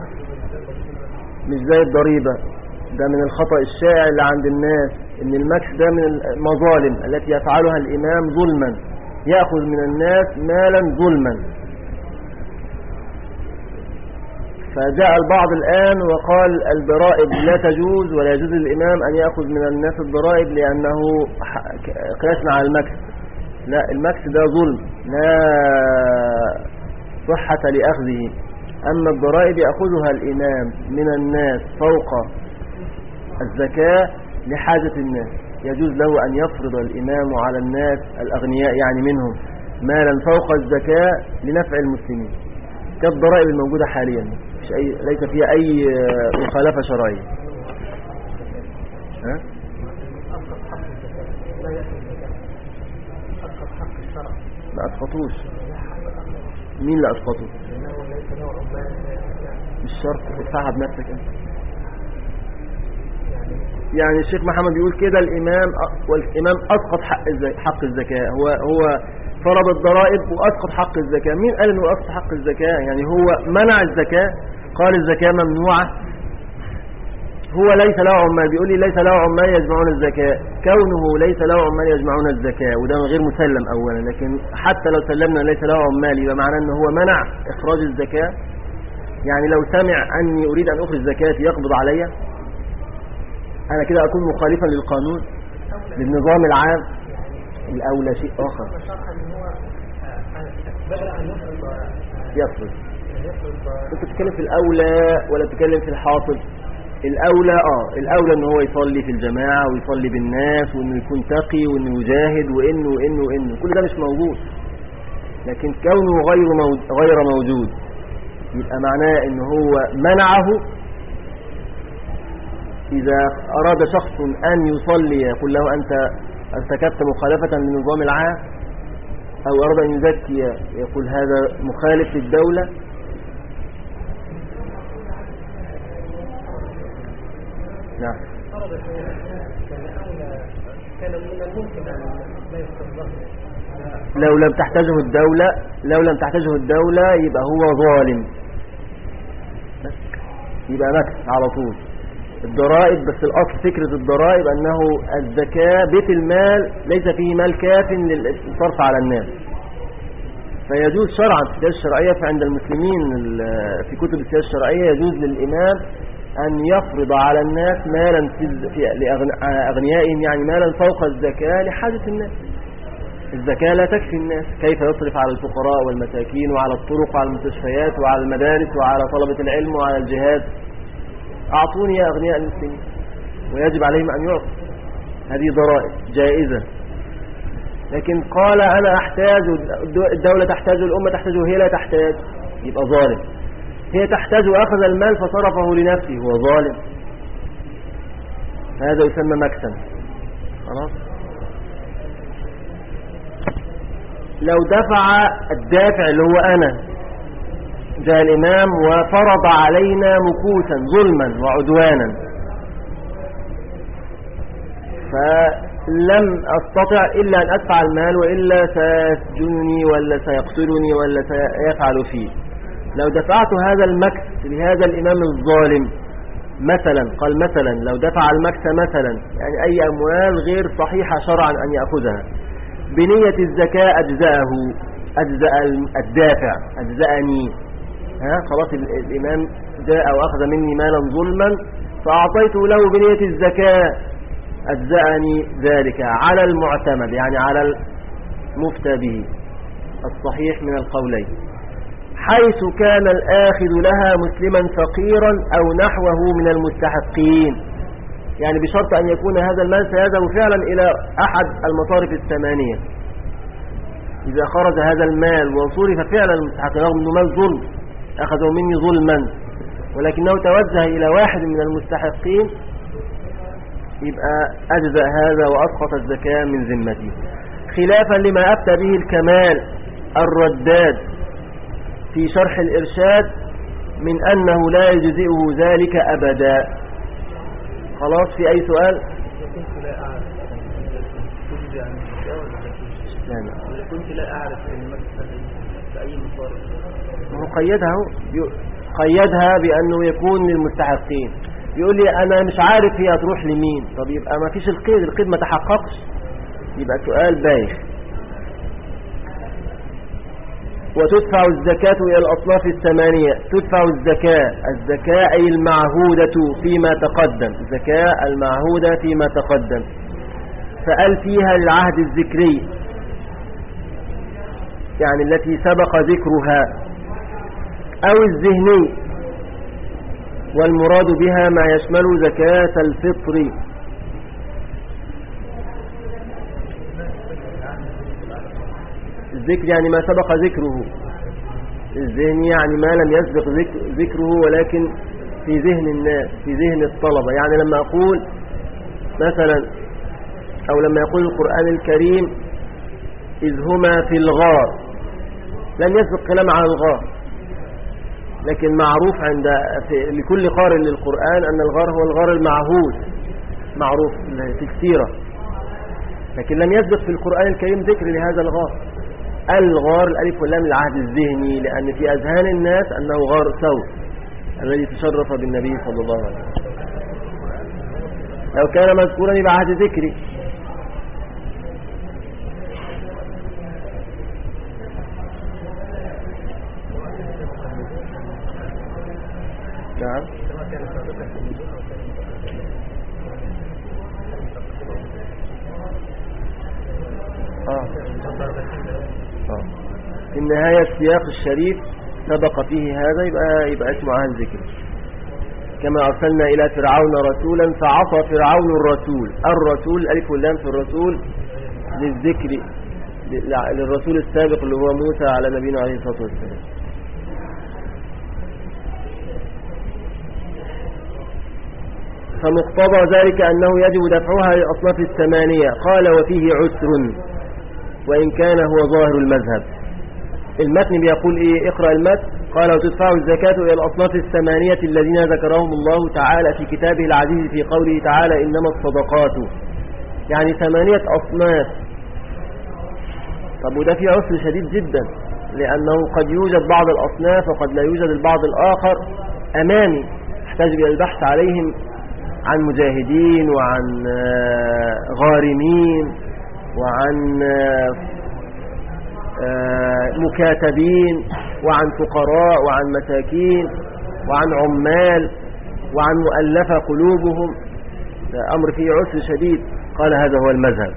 مش زي الضريبة. ده من الخطأ الشائع اللي عند الناس إن المكس ده من المظالم التي يفعلها الإمام ظلما، يأخذ من الناس مالا ظلما. فجاء البعض الآن وقال الضرائب لا تجوز ولا يجوز للإمام أن يأخذ من الناس الضرائب لأنه قياسنا على المكس. لا، المكس ده ظلم لا صحة لأخذه. أما الضرائب يأخذها الإمام من الناس فوق الزكاة لحاجة الناس، يجوز له أن يفرض الإمام على الناس الأغنياء يعني منهم مالا فوق الزكاة لنفع المسلمين كالضرائب الموجودة حاليا، مش أي ليس فيها أي مخالفة شرعية. ها؟ ما أسقطوش. مين اللي أسقطه؟ مش شرط ادفعها بنفسك أنت. يعني الشيخ محمد بيقول كده الإمام والإمام أسقط حق حق الزكاة. هو هو فرض الضرائب وأسقط حق الزكاة. مين قال إنه أسقط حق الزكاة؟ يعني هو منع الزكاة، قال الزكاة ممنوعة. هو ليس له عمال، بيقول لي ليس له عمال يجمعون الزكاة. كونه ليس له عمال يجمعون الزكاة وده غير مسلم أولا، لكن حتى لو سلمنا ليس له عمال يبقى معناه أنه هو منع إخراج الزكاة. يعني لو سمع أني أريد أن أخرج زكاة يقبض علي، أنا كده أكون مخالفا للقانون للنظام العام. الأولى شيء آخر، يفرض. أنت بتتكلم في الأولى ولا بتتكلم في الحاصل؟ الأولى آه الأولى إنه هو يصلي في الجماعة ويصلي بالناس وإنه يكون تقي وإنه يجاهد وإنه وإنه وإنه كل ده مش موجود. لكن كونه غير موجود غير موجود يبقى معناه إنه هو منعه. إذا أراد شخص أن يصلي يقول له أنت ارتكبت مخالفة للنظام العام، أو أراد أن يزكي يقول هذا مخالف للدولة. نعم. لو لم تحتاجه الدولة لو لم تحتاجه الدولة يبقى هو ظالم، يبقى مكس على طول. الضرائب بس الأصل فكرة الضرائب أنه الزكاة بيت المال ليس فيه مال كاف للصرف على الناس، فيجوز شرعا في السياسة الشرعية عند المسلمين في كتب السياسة الشرعية يجوز للإمام أن يفرض على الناس مالا في لأغنيائهم، يعني مالا فوق الزكاة لحاجة الناس. الزكاة لا تكفي الناس، كيف يصرف على الفقراء والمساكين وعلى الطرق وعلى المستشفيات وعلى المدارس وعلى طلبة العلم وعلى الجهاد. أعطوني يا أغنياء المسلمين، ويجب عليهم أن يعطوا. هذه ضرائب جائزة. لكن قال أنا أحتاج، الدولة تحتاج، الأمة تحتاج وهي لا تحتاج، يبقى ظالم. هي تحتاج وأخذ المال فصرفه لنفسه، هو ظالم. هذا يسمى مكسا. خلاص. لو دفع الدافع اللي هو أنا، جاء الإمام وفرض علينا مكوسا ظلما وعدوانا، فلم أستطع إلا أن أدفع المال وإلا سيسجنني ولا سيقتلني ولا سيفعل فيه. لو دفعت هذا المكس لهذا الإمام الظالم مثلا، قال مثلا لو دفع المكس مثلا يعني أي أموال غير صحيحة شرعا أن يأخذها بنية الزكاة أجزأه، أجزأ الدافع، أجزأني. ها خلاص الإمام جاء وأخذ مني مالا ظلما فأعطيته له بنية الزكاة، أجزأني ذلك على المعتمد، يعني على المفتى به الصحيح من القولين، حيث كان الآخذ لها مسلما فقيرا أو نحوه من المستحقين. يعني بشرط أن يكون هذا المال سيذهب فعلا إلى أحد المصارف الثمانية. إذا خرج هذا المال وصرف فعلا المستحقين رغم أنه مال ظلم أخذوا مني ظلما ولكنه توجه إلى واحد من المستحقين، يبقى أجزأ هذا وأسقط الزكاة من ذمته، خلافا لما أفتى به الكمال الرداد في شرح الإرشاد من أنه لا يجزئه ذلك أبدا. خلاص، في أي سؤال؟ كنت لا أعرف تجزي عن الزكاة ولا لا؟ كنت لا أعرف أن مثلا في أي مصارف. هو قيدها قيدها بأنه يكون للمستحقين. يقول لي أنا مش عارف هي هتروح لمين. طب يبقى ما فيش القيد، القيد ما تحققش، يبقى سؤال بايخ. وتدفع الزكاة إلى الأصناف الثمانية. تدفع الزكاة، الزكاة أي المعهودة فيما تقدم، الزكاة المعهودة فيما تقدم. فأل فيها للعهد الذكري يعني التي سبق ذكرها أو الذهني، والمراد بها ما يشمل زكاة الفطر. الذكر يعني ما سبق ذكره، الذهني يعني ما لم يسبق ذكره ولكن في ذهن الناس، في ذهن الطلبة. يعني لما أقول مثلا أو لما يقول القرآن الكريم إذ هما في الغار، لم يسبق كلام عن الغار، لكن معروف عند لكل قارئ للقرآن أن الغار هو الغار المعهود، معروف في السيرة، لكن لم يسبق في القرآن الكريم ذكر لهذا الغار. الغار الألف واللام العهد الذهني، لأن في أذهان الناس أنه غار ثور الذي تشرف بالنبي صلى الله عليه وسلم. لو كان مذكورا يبقى عهد ذكري. نعم. آه. آه. في النهاية السياق الشريف سبق فيه هذا، يبقى يبقى اسمه عهد ذكري. كما أرسلنا إلى فرعون رسولا فعصى فرعون الرسول. الرسول ألف واللام في الرسول للذكر للرسول السابق اللي هو موسى على نبينا عليه الصلاة والسلام. فمقتضى ذلك أنه يجب دفعها للأصناف الثمانية. قال وفيه عسر وإن كان هو ظاهر المذهب. المتن بيقول إيه؟ اقرأ المتن. قال وتدفع الزكاة إلى الأصناف الثمانية الذين ذكرهم الله تعالى في كتابه العزيز في قوله تعالى إنما الصدقات، يعني ثمانية أصناف. طب وده فيه عسر شديد جدا، لأنه قد يوجد بعض الأصناف وقد لا يوجد البعض الآخر أمامي، احتاج إلى البحث عليهم عن مجاهدين وعن غارمين وعن مكاتبين وعن فقراء وعن مساكين وعن عمال وعن مؤلفة قلوبهم. أمر فيه عسر شديد. قال هذا هو المذهب.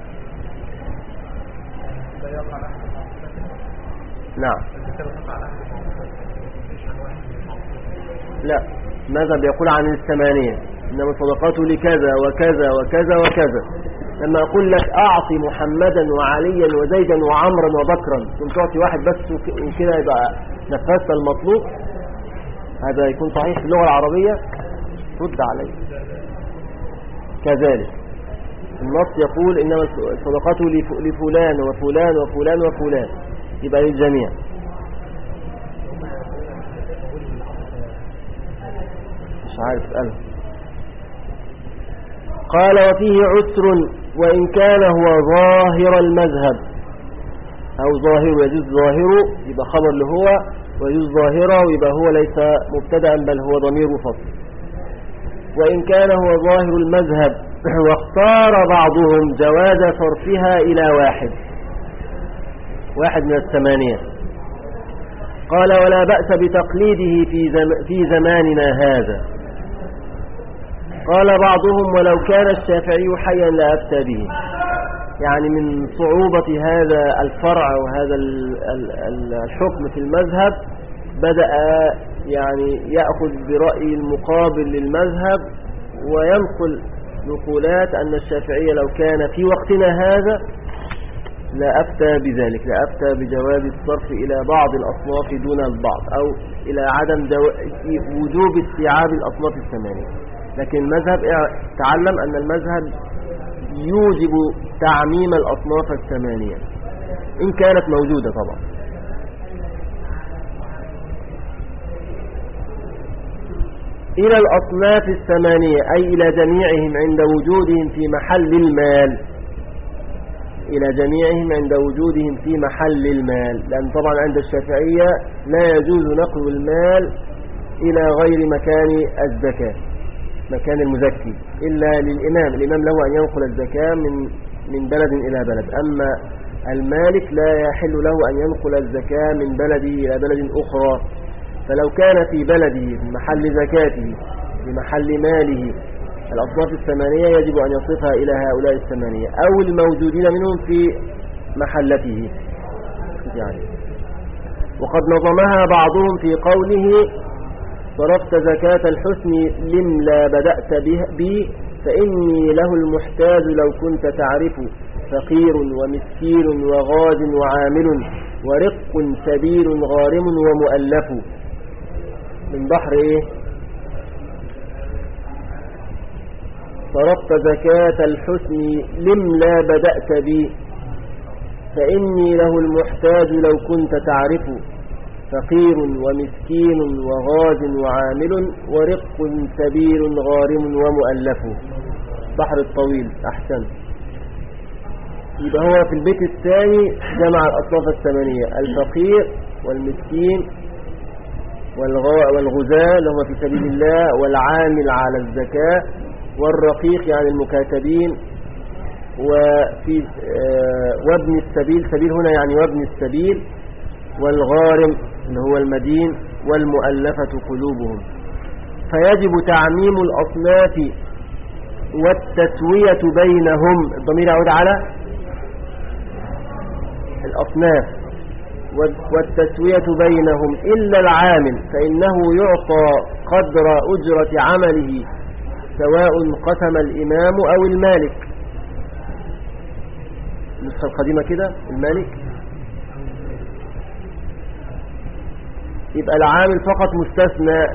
نعم. لا، المذهب يقول عن الثمانية إنما الصدقات لكذا وكذا وكذا وكذا. لما أقول لك أعطي محمدا وعليا وزيدا وعمرا وبكرا، ثم تعطي واحد بس وكده يبقى نفذت المطلوب، هذا يكون صحيح في اللغة العربية؟ رد عليه. كذلك النص يقول إنما الصدقات لفلان وفلان وفلان وفلان، يبقى للجميع. مش عارف اسأله. قال وفيه عسر وإن كان هو ظاهر المذهب، أو ظاهر يجوز ظاهره يبقى خبر لهو، ويجوز ظاهره يبقى هو ليس مبتدأ بل هو ضمير فصل. وإن كان هو ظاهر المذهب واختار بعضهم جواز صرفها إلى واحد واحد من الثمانية. قال ولا بأس بتقليده في, زم في زماننا هذا. قال بعضهم ولو كان الشافعي حيا لا أفتى به. يعني من صعوبة هذا الفرع وهذا الحكم في المذهب بدأ يعني يأخذ برأي المقابل للمذهب وينقل نقولات أن الشافعي لو كان في وقتنا هذا لا أفتى بذلك، لا أفتى بجواز الصرف إلى بعض الأصناف دون البعض، أو إلى عدم وجوب استيعاب الأصناف الثمانية. لكن المذهب تعلم أن المذهب يوجب تعميم الأصناف الثمانية إن كانت موجودة طبعا. إلى الأصناف الثمانية أي إلى جميعهم عند وجودهم في محل المال، إلى جميعهم عند وجودهم في محل المال، لأن طبعا عند الشافعية لا يجوز نقل المال إلى غير مكان الزكاة، مكان المزكي، إلا للإمام. الإمام له أن ينقل الزكاة من من بلد إلى بلد، أما المالك لا يحل له أن ينقل الزكاة من بلده إلى بلد أخرى. فلو كان في بلده في محل زكاته في محل ماله الأصناف الثمانية يجب أن يصفها إلى هؤلاء الثمانية أو الموجودين منهم في محلته يعني. وقد نظمها بعضهم في قوله صرفت زكاة الحسن لملا بدأت به فإني له المحتاج لو كنت تعرف فقير ومسكين وغاز وعامل ورق سبيل غارم ومؤلف. من بحر إيه؟ صرفت زكاة الحسن لملا بدأت به فإني له المحتاج لو كنت تعرف فقير ومسكين وغاز وعامل ورق سبيل غارم ومؤلف. بحر الطويل. أحسن. يبقى هو في البيت الثاني جمع الأصناف الثمانية: الفقير والمسكين والغزاة اللي هم في سبيل الله، والعامل على الزكاة، والرقيق يعني المكاتبين، وفي وابن السبيل، سبيل هنا يعني وابن السبيل، والغارم اللي هو المدين، والمؤلفة قلوبهم. فيجب تعميم الأصناف والتسوية بينهم. الضمير يعود على الأصناف والتسوية بينهم إلا العامل فإنه يعطى قدر أجرة عمله سواء قسم الإمام أو المالك. النسخة القديمة كده المالك. يبقى العامل فقط مستثنى.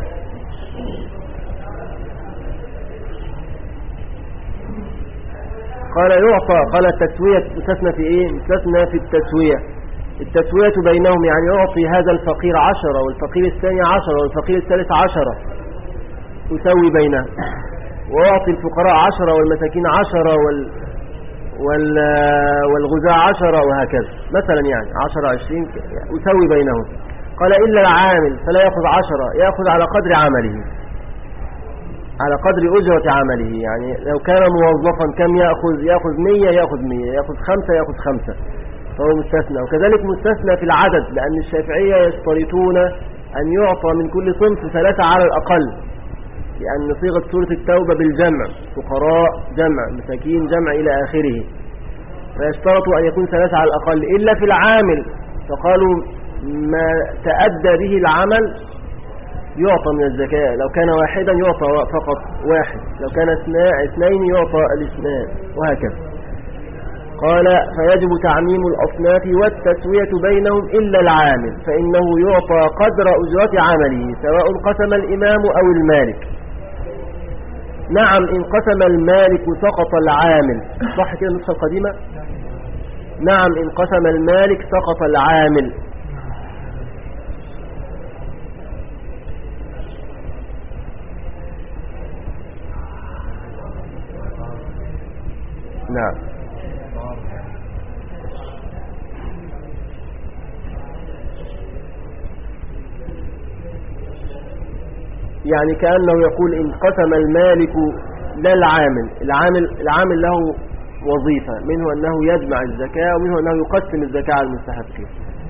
قال يعطى، قال التسوية مستثنى في ايه؟ مستثنى في التسوية. التسوية بينهم يعني يعطي هذا الفقير عشرة والفقير الثاني عشرة والفقير الثالث عشرة، يسوي بينهم. ويعطي الفقراء عشرة والمساكين عشرة وال وال والغزاة عشرة وهكذا مثلا، يعني عشرة عشرين يسوي بينهم. قال إلا العامل فلا يأخذ عشرة، يأخذ على قدر عمله، على قدر أجرة عمله. يعني لو كان موظفا كم يأخذ؟ يأخذ مية يأخذ مية، يأخذ خمسة يأخذ خمسة، فهو مستثنى. وكذلك مستثنى في العدد، لأن الشافعية يشترطون أن يعطى من كل صنف ثلاثة على الأقل، لأن صيغة سورة التوبة بالجمع، فقراء جمع، مساكين جمع إلى آخره، فيشترطوا أن يكون ثلاثة على الأقل. إلا في العامل فقالوا ما تأدى به العمل يعطى من الزكاة. لو كان واحدا يعطى فقط واحد، لو كان اثنين يعطى الاثنان، وهكذا. قال فيجب تعميم الأصناف والتسوية بينهم إلا العامل فإنه يعطى قدر أجرة عمله سواء قسم الإمام أو المالك. نعم إن قسم المالك سقط العامل. صح كده النسخة القديمة؟ نعم إن قسم المالك سقط العامل. نعم. يعني كأنه يقول إن قسم المالك لا العامل، العامل, العامل له وظيفة، منه أنه يجمع الزكاة ومنه أنه يقسم الزكاة على المستحقين.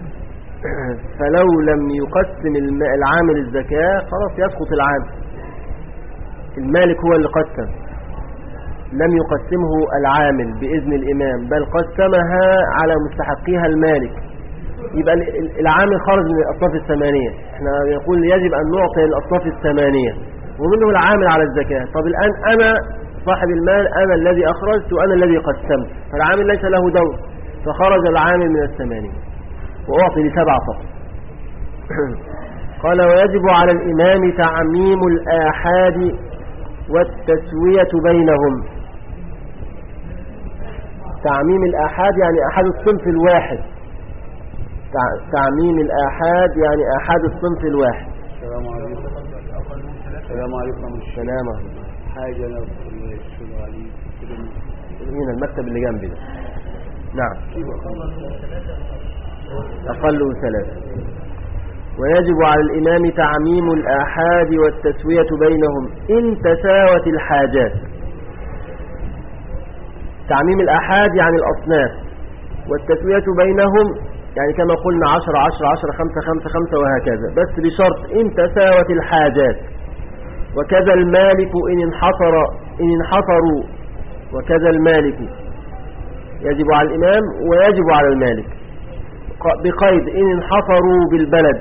فلو لم يقسم العامل الزكاة خلاص يسقط العامل. المالك هو اللي قسم، لم يقسمه العامل بإذن الإمام، بل قسمها على مستحقيها المالك. يبقى العامل خرج من الأصناف الثمانية. احنا يقول يجب أن نعطي الأصناف الثمانية ومنه العامل على الزكاة. طب الآن أنا صاحب المال، أنا الذي أخرجت وأنا الذي قسمت، فالعامل ليس له دور، فخرج العامل من الثمانية وأعطي لسبعة فقط. قال ويجب على الإمام تعميم الآحاد والتسوية بينهم. تعميم الآحاد يعني أحد الصنف الواحد. تعميم الآحاد يعني أحد الصنف الواحد. السلام عليكم. السلام عليكم. السلام عليكم. حاجة لو الشغل عليك هنا المكتب اللي جنبي ده. نعم. أقل ثلاثة. ويجب على الإمام تعميم الآحاد والتسوية بينهم إن تساوت الحاجات. تعميم الآحاد يعني الأصناف، والتسوية بينهم يعني كما قلنا عشرة عشرة عشرة خمسة خمسة خمسة وهكذا، بس بشرط إن تساوت الحاجات. وكذا المالك إن انحصر إن انحصروا وكذا المالك يجب على الإمام ويجب على المالك بقيد إن انحصروا بالبلد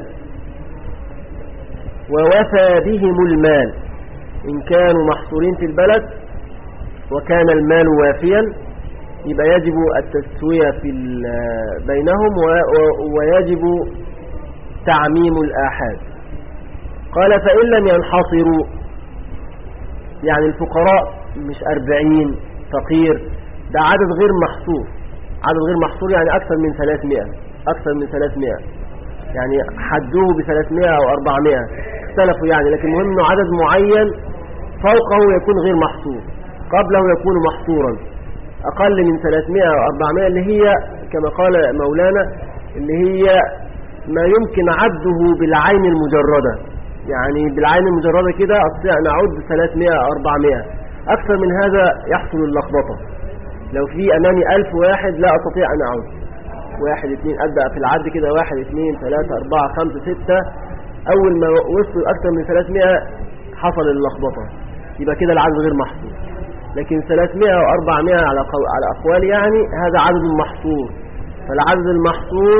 ووفى بهم المال. إن كانوا محصورين في البلد وكان المال وافيا يبقى يجب التسوية في بينهم ويجب تعميم الآحاد. قال فإن لم ينحصروا يعني الفقراء مش أربعين فقير، ده عدد غير محصور. عدد غير محصور يعني أكثر من ثلاثمائة أكثر من ثلاثمائة يعني حدوه بثلاثمائة أو أربعمائة اختلفوا يعني، لكن مهم أنه عدد معين فوقه يكون غير محصور، قبله يكون محصورا. أقل من ثلاثمائة أو أربعمائة اللي هي كما قال مولانا اللي هي ما يمكن عده بالعين المجردة، يعني بالعين المجردة كده أستطيع أن أعد ثلاثمائة أو أربعمائة. أكثر من هذا يحصل اللخبطة. لو في أمامي ألف واحد لا أستطيع أن أعد واحد اثنين، أبدأ في العد كده واحد اثنين ثلاثة أربعة خمسة ستة، أول ما وصلوا أكثر من ثلاثمائة حصل اللخبطة، يبقى كده العدد غير محصور. لكن ثلاثمائة أو أربعمائة على على أقوال يعني هذا عدد محصور، فالعدد المحصور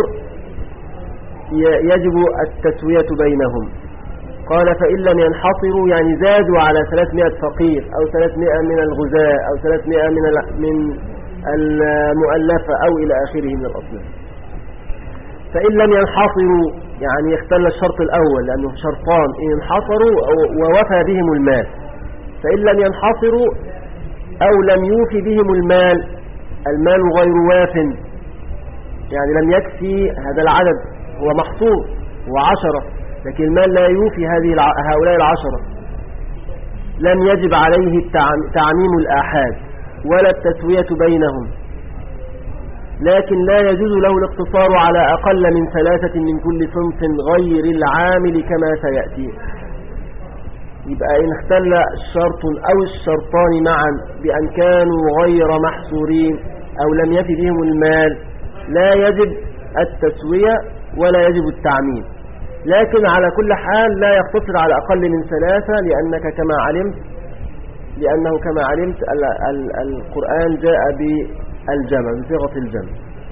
يجب التسوية بينهم. قال فإن لم ينحصروا يعني زادوا على ثلاثمائة فقير أو ثلاثمائة من الغزاة أو ثلاثمائة من من المؤلفة أو إلى آخره من الأصناف. فإن لم ينحصروا يعني يختل الشرط الأول لأنه شرطان، إن انحصروا ووفى بهم المال. فإن لم ينحصروا أو لم يوفي بهم المال، المال غير واف يعني لم يكفي هذا العدد، هو محصور هو عشرة لكن المال لا يوفي هذه هؤلاء العشرة، لم يجب عليه تعميم الآحاد ولا التسوية بينهم، لكن لا يجوز له الاقتصار على أقل من ثلاثة من كل صنف غير العامل كما سيأتي. يبقى إن اختل الشرط أو الشرطان معا بأن كانوا غير محصورين أو لم يفي بهم المال لا يجب التسوية ولا يجب التعميم، لكن على كل حال لا يقتصر على أقل من ثلاثة، لأنك كما علمت لأنه كما علمت ال ال القرآن جاء بالجمع بصيغة الجمع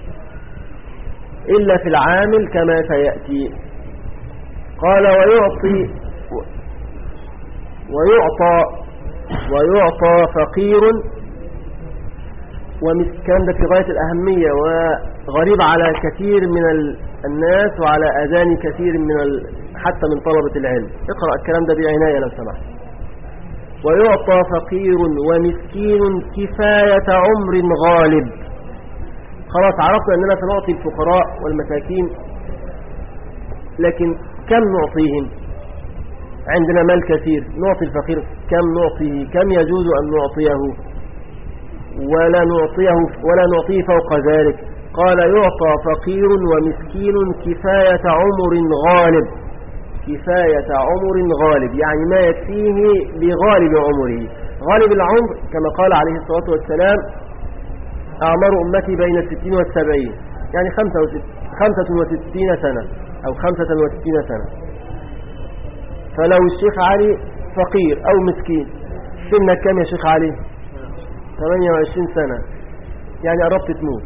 إلا في العامل كما سيأتي. قال ويعطي ويعطى ويعطى فقير ومسكين، ده في غاية الأهمية وغريب على كثير من الناس وعلى أذان كثير من ال... حتى من طلبة العلم. اقرأ الكلام ده بعناية لو سمحت. ويعطى فقير ومسكين كفاية عمر غالب. خلاص عرفنا أننا سنعطي الفقراء والمساكين، لكن كم نعطيهم؟ عندنا مال كثير، نعطي الفقير كم نعطيه؟ كم يجوز أن نعطيه ولا نعطيه ولا نعطيه فوق ذلك؟ قال يعطى فقير ومسكين كفاية عمر غالب. كفاية عمر غالب يعني ما يكفيه بغالب عمره. غالب العمر كما قال عليه الصلاة والسلام أعمار أمتي بين الستين والسبعين، يعني خمسة وستين سنة أو خمسة وستين سنة. فلو الشيخ علي فقير أو مسكين سنة كم يا شيخ علي؟ ثمانية وعشرين سنة، يعني قربت تموت،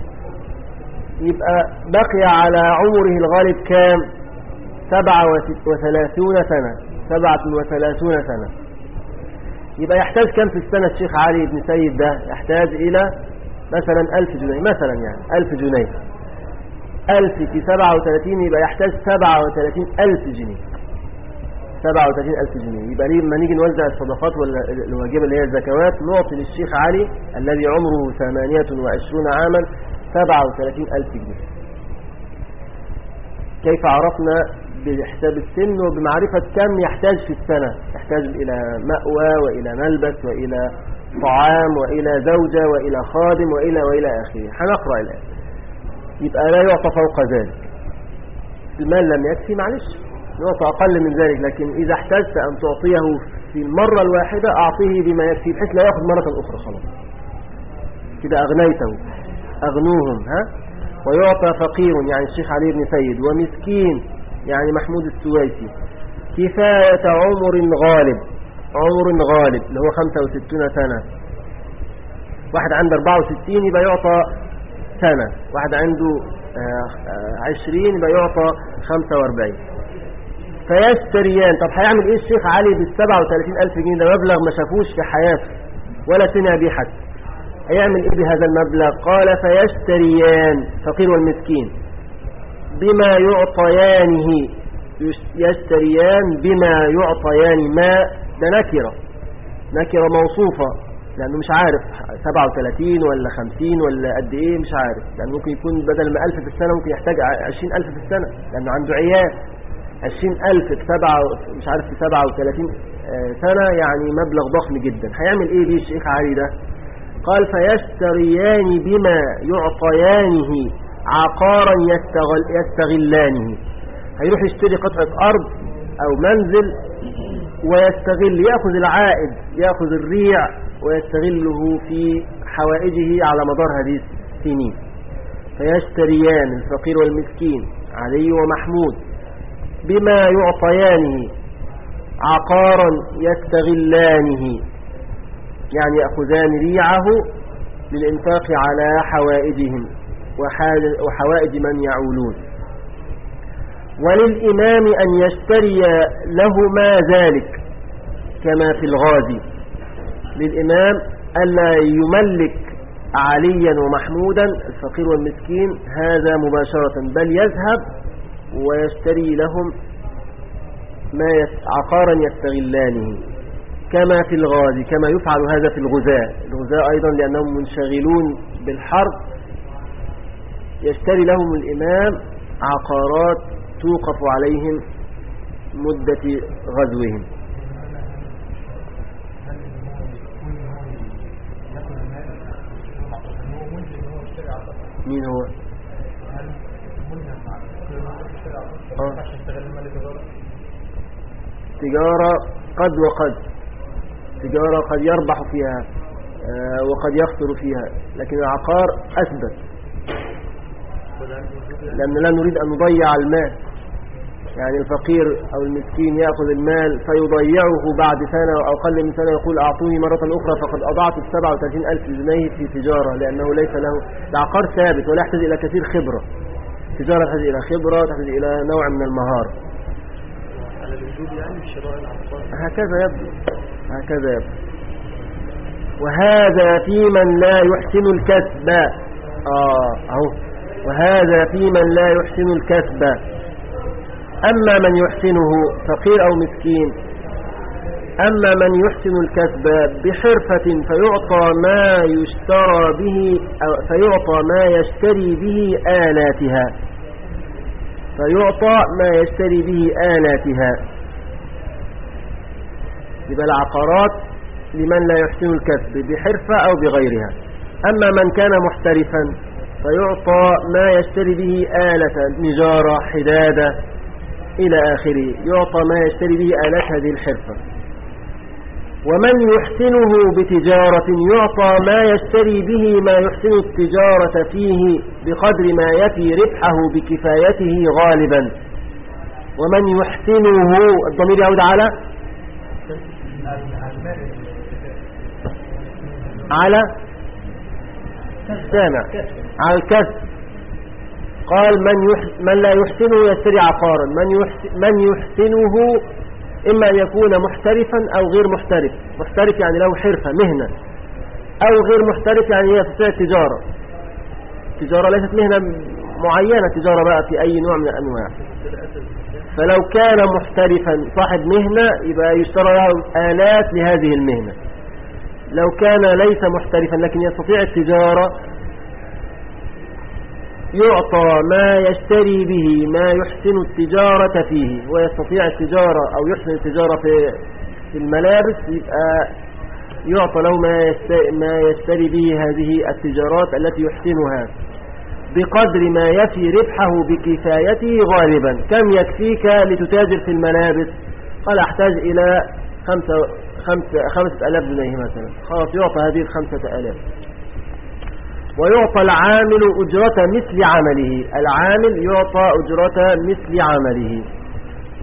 يبقى بقي على عمره الغالب كام؟ سبعة وثلاثون سنة سبعة وثلاثون سنة. يبقى يحتاج كم في السنة الشيخ علي بن سيد ده؟ يحتاج إلى مثلا ألف جنيه مثلا، يعني ألف جنيه، ألف في سبعة وثلاثين يبقى يحتاج سبعة وثلاثين ألف جنيه سبعة وثلاثين ألف جنيه. يبقى لما نيجي نوزع الصدقات والواجبة اللي هي الزكوات نعطي للشيخ علي الذي عمره ثمانية وعشرون عاما سبعة وثلاثين ألف جنيه. كيف عرفنا؟ بحساب السن وبمعرفة كم يحتاج في السنة. يحتاج إلى مأوى وإلى ملبس وإلى طعام وإلى زوجة وإلى خادم وإلى وإلى آخره. هنقرأ الآن. يبقى لا يعطى فوق ذلك. المال لم يكفي معلش يعطى أقل من ذلك، لكن إذا احتجت أن تعطيه في المرة الواحدة أعطيه بما يكفي بحيث لا يأخذ مرة أخرى. خلاص كده أغنيته، أغنوهم. ها ويعطى فقير يعني الشيخ علي بن سيد، ومسكين يعني محمود السويسي، كفاية عمر غالب. عمر غالب اللي هو خمسة وستون سنة. واحد عنده أربعة وستين يبقى يعطى سنة، واحد عنده عشرين يبقى يعطى خمسة وأربعين. فيشتريان. طب هيعمل ايه الشيخ علي بالسبعة وثلاثين ألف جنيه؟ ده مبلغ ما شافوش في حياته ولا سمع بيه حتى. هيعمل ايه بهذا المبلغ؟ قال فيشتريان فقير والمسكين بما يعطيانه. يشتريان بما يعطيان. ما ده نكرة نكرة موصوفة لأنه مش عارف سبعة وثلاثين ولا خمسين ولا قد ايه، مش عارف، لأنه ممكن يكون بدل ما ألف في السنة ممكن يحتاج عشرين ألف في السنة لأنه عنده عيال. عشرين ألف في سبعة مش عارف في سبعة وثلاثين سنة يعني مبلغ ضخم جدا. هيعمل ايه بيه الشيخ علي ده؟ قال فيشتريان بما يعطيانه عقارا يستغل يستغلانه. هيروح يشتري قطعة أرض أو منزل ويستغل، يأخذ العائد، يأخذ الريع ويستغله في حوائجه على مدار هذه السنين. فيشتريان الفقير والمسكين علي ومحمود بما يعطيانه عقارا يستغلانه، يعني يأخذان ريعه للإنفاق على حوائجهم وحوائج من يعولون. وللإمام أن يشتري لهما ذلك كما في الغازي. للإمام ألا يملك عليا ومحمودا الفقير والمسكين هذا مباشرة، بل يذهب ويشتري لهم ما يس... عقارا يستغلانه كما في الغازي، كما يفعل هذا في الغزاة. الغزاة أيضا لأنهم منشغلون بالحرب يشتري لهم الإمام عقارات توقف عليهم مدة غزوهم. مين هو؟ آه. تجارة قد وقد تجارة قد يربح فيها آه وقد يخسر فيها، لكن العقار أثبت، لأن لا نريد أن نضيع المال. يعني الفقير أو المسكين يأخذ المال فيضيعه بعد سنة أو أقل من سنة يقول أعطوني مرة أخرى فقد أضعت السبعة وثلاثين ألف جنيه في تجارة، لأنه ليس له. العقار ثابت ولا يحتاج إلى كثير خبرة. تجارة تحتاج إلى خبرة، تحتاج إلى نوع من المهارة. هكذا يبدو هكذا يبدو وهذا في من لا يحسن الكسب. آه أهو وهذا في من لا يحسن الكسب. أما من يحسنه فقير أو مسكين، أما من يحسن الكسب بحرفة فيعطى ما يشترى به أو فيعطى ما يشتري به آلاتها فيعطى ما يشتري به آلاتها يبقى العقارات لمن لا يحسن الكسب بحرفة أو بغيرها. أما من كان محترفا فيعطى ما يشتري به آلة نجارة حدادة إلى آخره، يعطى ما يشتري به آلات هذه الحرفة. ومن يحسنه بتجارة يعطى ما يشتري به ما يحسن التجارة فيه بقدر ما يفي ربحه بكفايته غالبا. ومن يحسنه الضمير يعود على على سامع على الكسب. قال من, يحس من لا يحسنه يشتري عقارا. من, يحس من يحسنه إما أن يكون محترفا أو غير محترف. محترف يعني له حرفة مهنة، أو غير محترف يعني هي في التجارة. التجارة ليست مهنة معينة، تجارة بقى في أي نوع من الأنواع. فلو كان محترفا صاحب مهنة يبقى يشترى له آلات لهذه المهنة. لو كان ليس محترفا لكن يستطيع التجارة يعطى ما يشتري به ما يحسن التجارة فيه. ويستطيع التجارة أو يحسن التجارة في الملابس يبقى يعطى له ما يشتري به هذه التجارات التي يحسنها بقدر ما يفي ربحه بكفايته غالبا. كم يكفيك لتتاجر في الملابس؟ قال أحتاج إلى خمسة, خمسة, خمسة ألاف جنيه مثلا، خلاص يعطى هذه الخمسة ألاف. ويعطى العامل أجرة مثل عمله. العامل يعطى أجرة مثل عمله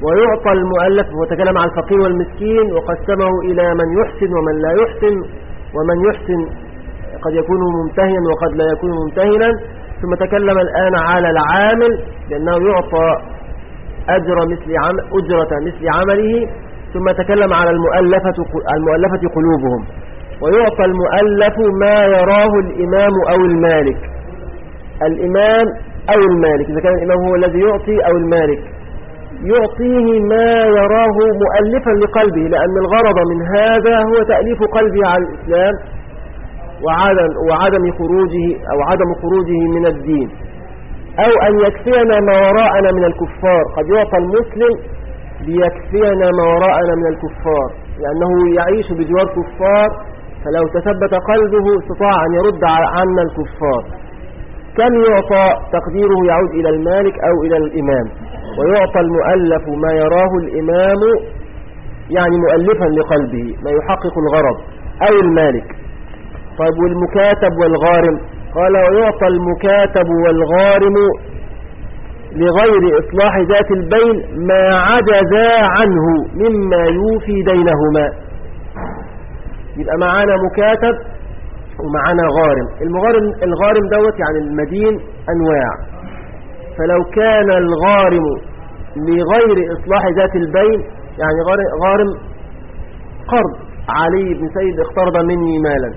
ويعطى المؤلف، وتكلم عن الفقير والمسكين وقسمه إلى من يحسن ومن لا يحسن، ومن يحسن قد يكون ممتهنا وقد لا يكون ممتهنا. ثم تكلم الآن على العامل لأنه يعطى أجر مثل عمل أجرة مثل عمله. ثم تكلم على المؤلفة المؤلفة قلوبهم. ويعطى المؤلف ما يراه الإمام أو المالك، الإمام أو المالك، إذا كان الإمام هو الذي يعطي أو المالك، يعطيه ما يراه مؤلفا لقلبه، لأن الغرض من هذا هو تأليف قلبه على الإسلام وعدم, وعدم خروجه أو عدم خروجه من الدين، أو أن يكفينا ما وراءنا من الكفار. قد يعطى المسلم ليكفينا ما وراءنا من الكفار، لأنه يعيش بجوار كفار، فلو تثبت قلبه استطاع أن يرد عنا الكفار. كم يعطى تقديره يعود إلى المالك أو إلى الإمام. ويعطى المؤلف ما يراه الإمام، يعني مؤلفا لقلبه ما يحقق الغرض، أو المالك. طيب والمكاتب والغارم؟ قال ويعطى المكاتب والغارم لغير إصلاح ذات البين ما عجزا عنه مما يوفي دينهما. يبقى معانا مكاتب ومعانا غارم. المغارم الغارم دوت يعني المدين أنواع، فلو كان الغارم لغير إصلاح ذات البين، يعني غارم قرض، علي بن سيد اقترض مني مالا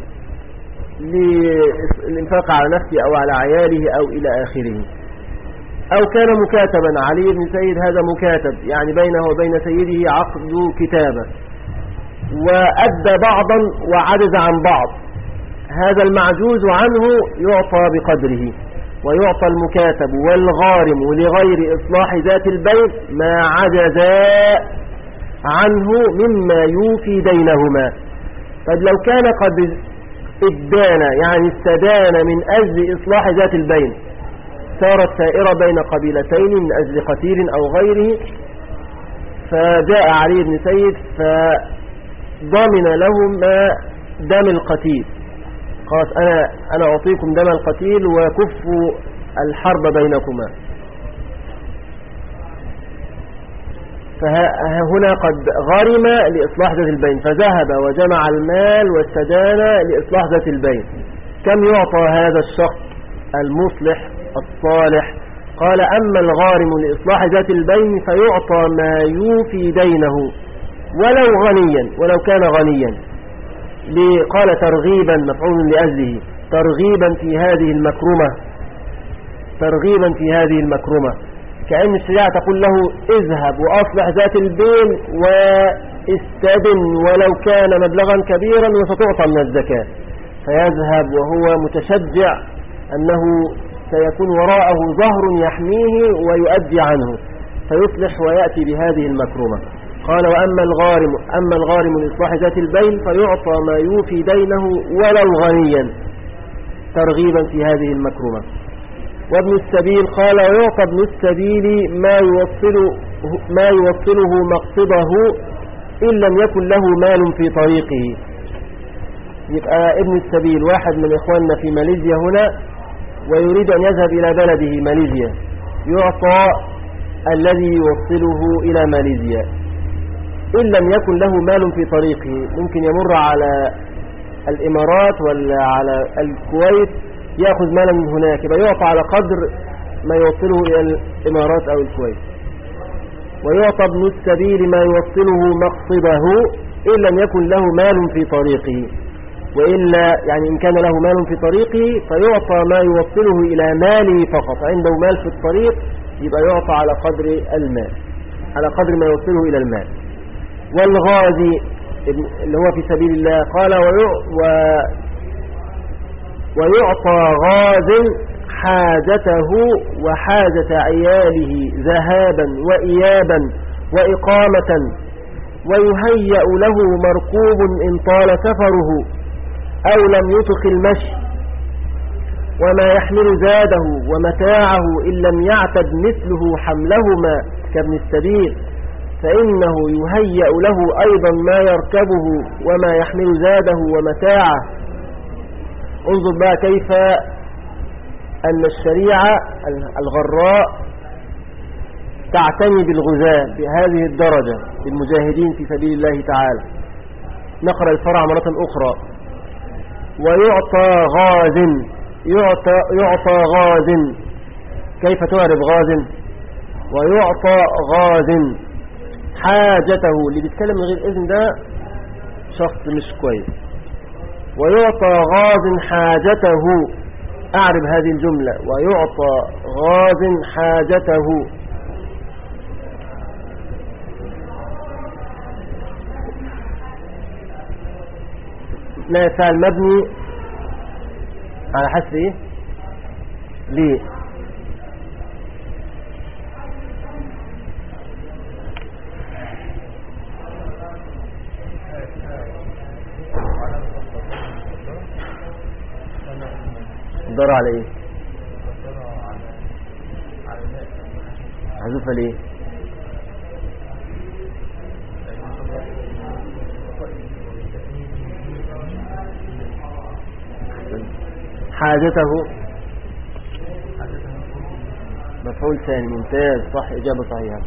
للإنفاق على نفسي أو على عياله أو إلى آخره. أو كان مكاتبا، علي بن سيد هذا مكاتب، يعني بينه وبين سيده عقد كتابة، وأدى بعضا وعجز عن بعض، هذا المعجوز عنه يعطى بقدره. ويعطى المكاتب والغارم لغير إصلاح ذات البين ما عجزا عنه مما يوفي دينهما. طيب لو كان قد ادان، يعني استدان من أجل إصلاح ذات البين، صارت سائرة بين قبيلتين من أجل قتيل أو غيره، فجاء علي بن سيد فضمن لهما دم القتيل، قالت أنا, أنا أعطيكم دم القتيل وكفوا الحرب بينكما. فهنا قد غرم لإصلاح ذات البين، فذهب وجمع المال واستدان لإصلاح ذات البين. كم يعطى هذا الشخص المصلح الصالح؟ قال أما الغارم لإصلاح ذات البين فيعطى ما يوفي دينه ولو غنيا، ولو كان غنيا. قال ترغيبا، مفعول لأجله، ترغيبا في هذه المكرمة، ترغيبا في هذه المكرمة، كأن الشريعة تقول له اذهب وأصلح ذات البين واستدن ولو كان مبلغا كبيرا وستعطى من الزكاة. فيذهب وهو متشجع أنه سيكون وراءه ظهر يحميه ويؤدي عنه، فيصلح ويأتي بهذه المكرمة. قال وأما الغارم أما الغارم لإصلاح ذات البين فيعطى ما يوفي دينه ولو غنيا، ترغيبا في هذه المكرمة. وابن السبيل قال ويعطى ابن السبيل ما يوصله, ما يوصله مقصده إن لم يكن له مال في طريقه. يبقى ابن السبيل واحد من إخواننا في ماليزيا هنا ويريد أن يذهب إلى بلده ماليزيا، يعطى الذي يوصله إلى ماليزيا إن لم يكن له مال في طريقه. ممكن يمر على الإمارات ولا على الكويت يأخذ مالا من هناك، يبقى يعطى على قدر ما يوصله إلى الإمارات أو الكويت. ويعطى ابن السبيل ما يوصله مقصده إن لم يكن له مال في طريقه، وإلا يعني إن كان له مال في طريقه فيعطى ما يوصله إلى ماله فقط. عنده مال في الطريق يبقى يعطى على قدر المال، على قدر ما يوصله إلى المال. والغازي اللي هو في سبيل الله قال ويعطى غاز حاجته وحاجة عياله ذهابا وإيابا وإقامة، ويهيأ له مركوب إن طال سفره أو لم يطق المشي، وما يحمل زاده ومتاعه إن لم يعتد مثله حملهما كابن السبيل، فإنه يهيأ له أيضا ما يركبه وما يحمل زاده ومتاعه. انظر بقى كيف أن الشريعة الغراء تعتني بالغزاة بهذه الدرجة بالمجاهدين في سبيل الله تعالى. نقرأ الفرع مرة أخرى. ويعطى غاز، يعطى, يعطى غاز، كيف تعرف غاز؟ ويعطى غاز حاجته، اللي بيتكلم من غير إذن ده شخص مش كويس. ويعطى غاز حاجته، أعرف هذه الجملة. ويعطى غاز حاجته، لا فعل مبني على حذف ايه؟ ليه؟ دار على ايه؟ محذوفة ليه؟ حاجته مفعول ثاني، ممتاز، صح، إجابة صحيحة.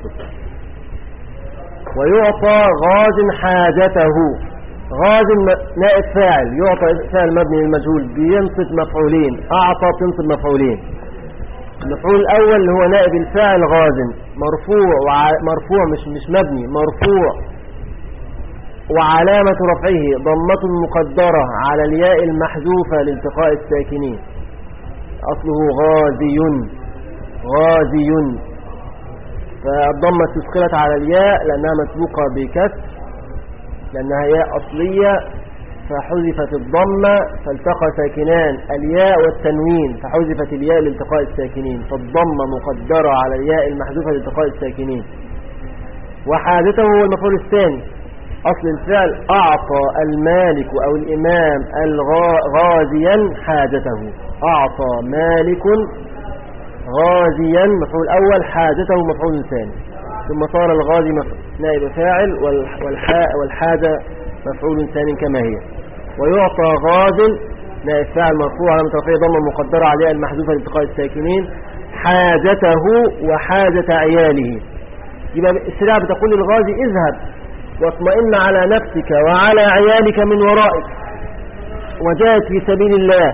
ويعطى غاز حاجته، غاز نائب فاعل، يعطى فاعل مبني للمجهول بينصب مفعولين، أعطى تنصب مفعولين. المفعول الأول اللي هو نائب الفاعل غاز، مرفوع وع... مرفوع مش مش مبني، مرفوع وعلامة رفعه ضمة مقدرة على الياء المحذوفة لالتقاء الساكنين. أصله غازي، غازي، فالضمة تثقلت على الياء لأنها مسبوقة بكسر، لأنها ياء أصلية فحذفت الضمة فالتقى ساكنان الياء والتنوين، فحذفت الياء لالتقاء الساكنين، فالضمة مقدرة على الياء المحذوفة لالتقاء الساكنين. وحاجته هو المفعول الثاني. أصل الفعل أعطى المالك أو الإمام غازيا حاجته، أعطى مالك غازيا مفعول أول، حاجته مفعول ثاني، ثم صار الغازي نائب فاعل والحاجة مفعول ثاني كما هي. ويعطى غاز نائب فاعل مرفوع على مترفعه ضمة مقدرة عليها المحذوفة لالتقاء الساكنين، حاجته وحاجة عياله. يبقى السريعة بتقول للغازي اذهب واطمئن على نفسك وعلى عيالك من ورائك وجاهد في سبيل الله.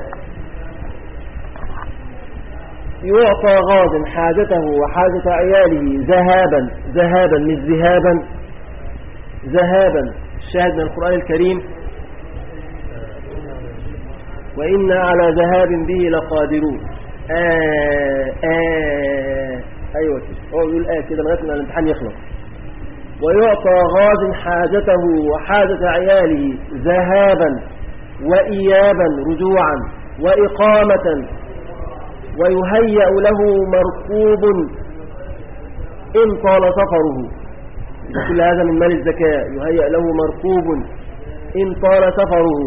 يعطى غاز حاجته وحاجة عياله ذهابا، ذهابا مش ذهابا، ذهابا. الشاهد من القرآن الكريم وإنا على ذهاب به لقادرون. آه آه أيوة كده، هو يقول آه كده لغاية ما الامتحان يخلص. ويعطى غاز حاجته وحاجة عياله ذهابا وإيابا رجوعا وإقامة، ويهيأ له مركوب إن طال سفره. كل هذا من مال الزكاة. يهيأ له مركوب إن طال سفره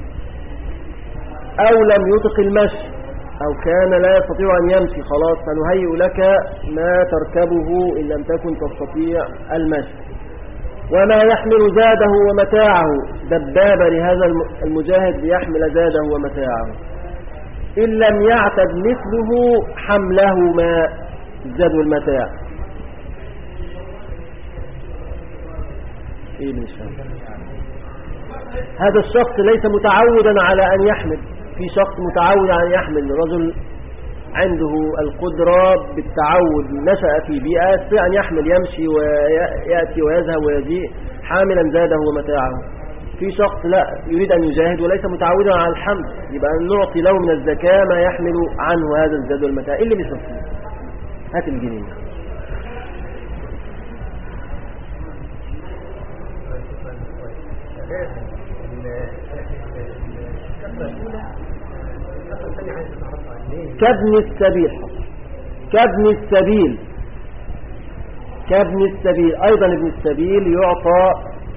أو لم يطق المشي أو كان لا يستطيع أن يمشي، خلاص سنهيئ لك ما تركبه إن لم تكن تستطيع المشي. وما يحمل زاده ومتاعه، دبابة لهذا المجاهد ليحمل زاده ومتاعه إن لم يعتد مثله حملهما، الزاد والمتاع. إيه هذا الشخص ليس متعودا على أن يحمل، في شخص متعود على أن يحمل، رجل عنده القدرة بالتعود، نشأ في بيئة يستطيع أن يحمل، يمشي ويأتي ويذهب ويجيء حاملا زاده ومتاعه. في شخص لا يريد أن يجاهد وليس متعودا على الحمل، يبقى نعطي له من الزكاة ما يحمل عنه هذا الزاد والمتاع. اللي مش مفهوم هات الجنين. كابن السبيل، كابن السبيل، كابن السبيل أيضا ابن السبيل يعطى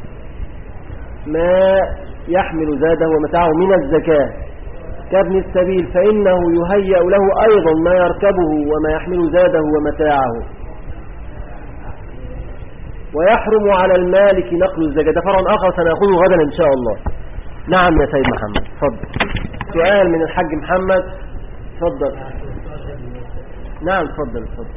ما يحمل زاده ومتاعه من الزكاة. كابن السبيل فإنه يهيأ له أيضا ما يركبه وما يحمل زاده ومتاعه. ويحرم على المالك نقل الزكاة. ده فرع آخر سنأخذه غدا إن شاء الله. نعم يا سيد محمد، تفضل. سؤال من الحاج محمد، تفضل. نعم اتفضل اتفضل.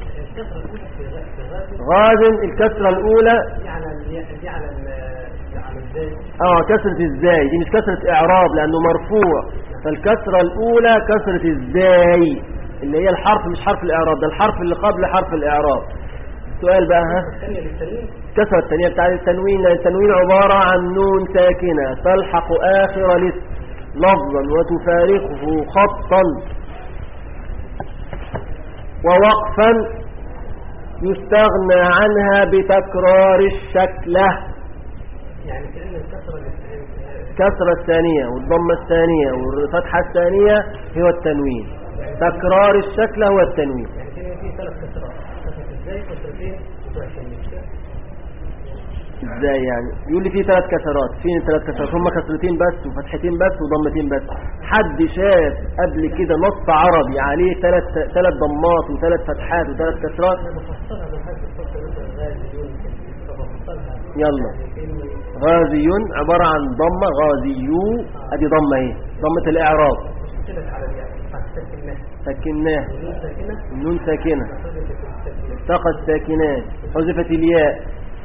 غاز الكسرة الأولى على على على ازاي؟ اه كسرة ازاي، دي مش كسرة اعراب لانه مرفوع، فالكسرة الاولى كسرة ازاي اللي هي الحرف مش حرف الاعراب، ده الحرف اللي قبل حرف الاعراب. السؤال بقى ها كسرة الثانية بتاع التنوين، لأن التنوين عبارة عن نون ساكنة تلحق آخر الاسم لفظا وتفارقه خطا ووقفا يستغنى عنها بتكرار الشكلة. يعني كأن الكسرة الكسرة الثانية والضمة الثانية والفتحة الثانية هو التنوين، تكرار الشكل هو التنوين. يعني كده في ثلاث كسرات، كسرة ازاي كسرتين ازاي يعني؟ يقول لي في ثلاث كسرات، فين الثلاث كسرات؟ هم كسرتين بس وفتحتين بس وضمتين بس. حد شاف قبل كده نص عربي عليه ثلاث ثلاث ضمات وثلاث فتحات وثلاث كسرات؟ يلا غازي عبارة عن ضمة، غازيو ادي ضمة اهي، ضمة الاعراب سكناه، النون ساكنة التقى الساكنات حذفت الياء،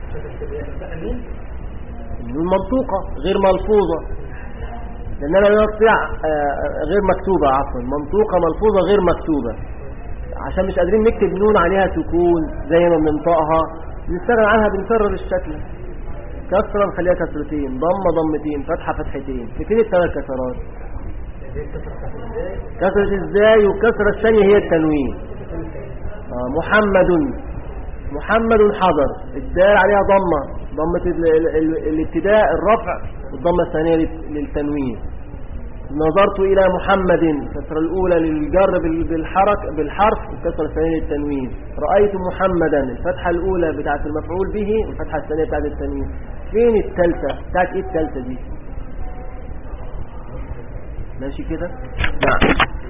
النون منطوقة غير ملفوظة لأننا لا نستطيع غير مكتوبة، عفوا منطوقة ملفوظة غير مكتوبة، عشان مش قادرين نكتب نون عليها سكون زي ما بننطقها نستغنى عنها بنكرر الشكل. كسرة نخليها كسرتين، ضمة ضمتين، فتحة فتحتين، في كده الثلاث كسرات. كسرة ازاي؟ والكسرة الثانية هي التنوين. آه محمد، محمد حضر، الدال عليها ضمة، ضمة الابتداء الرفع والضمة الثانية للتنوين. نظرت إلى محمد، الكسرة الأولى للجر بالحرك بالحرف والكسرة الثانية للتنوين. رأيت محمدا، الفتحة الأولى بتاعت المفعول به والفتحة الثانية بتاعت التنوين. فين الثالثة؟ بتاعت ايه الثالثة دي؟ ماشي كده؟ نعم.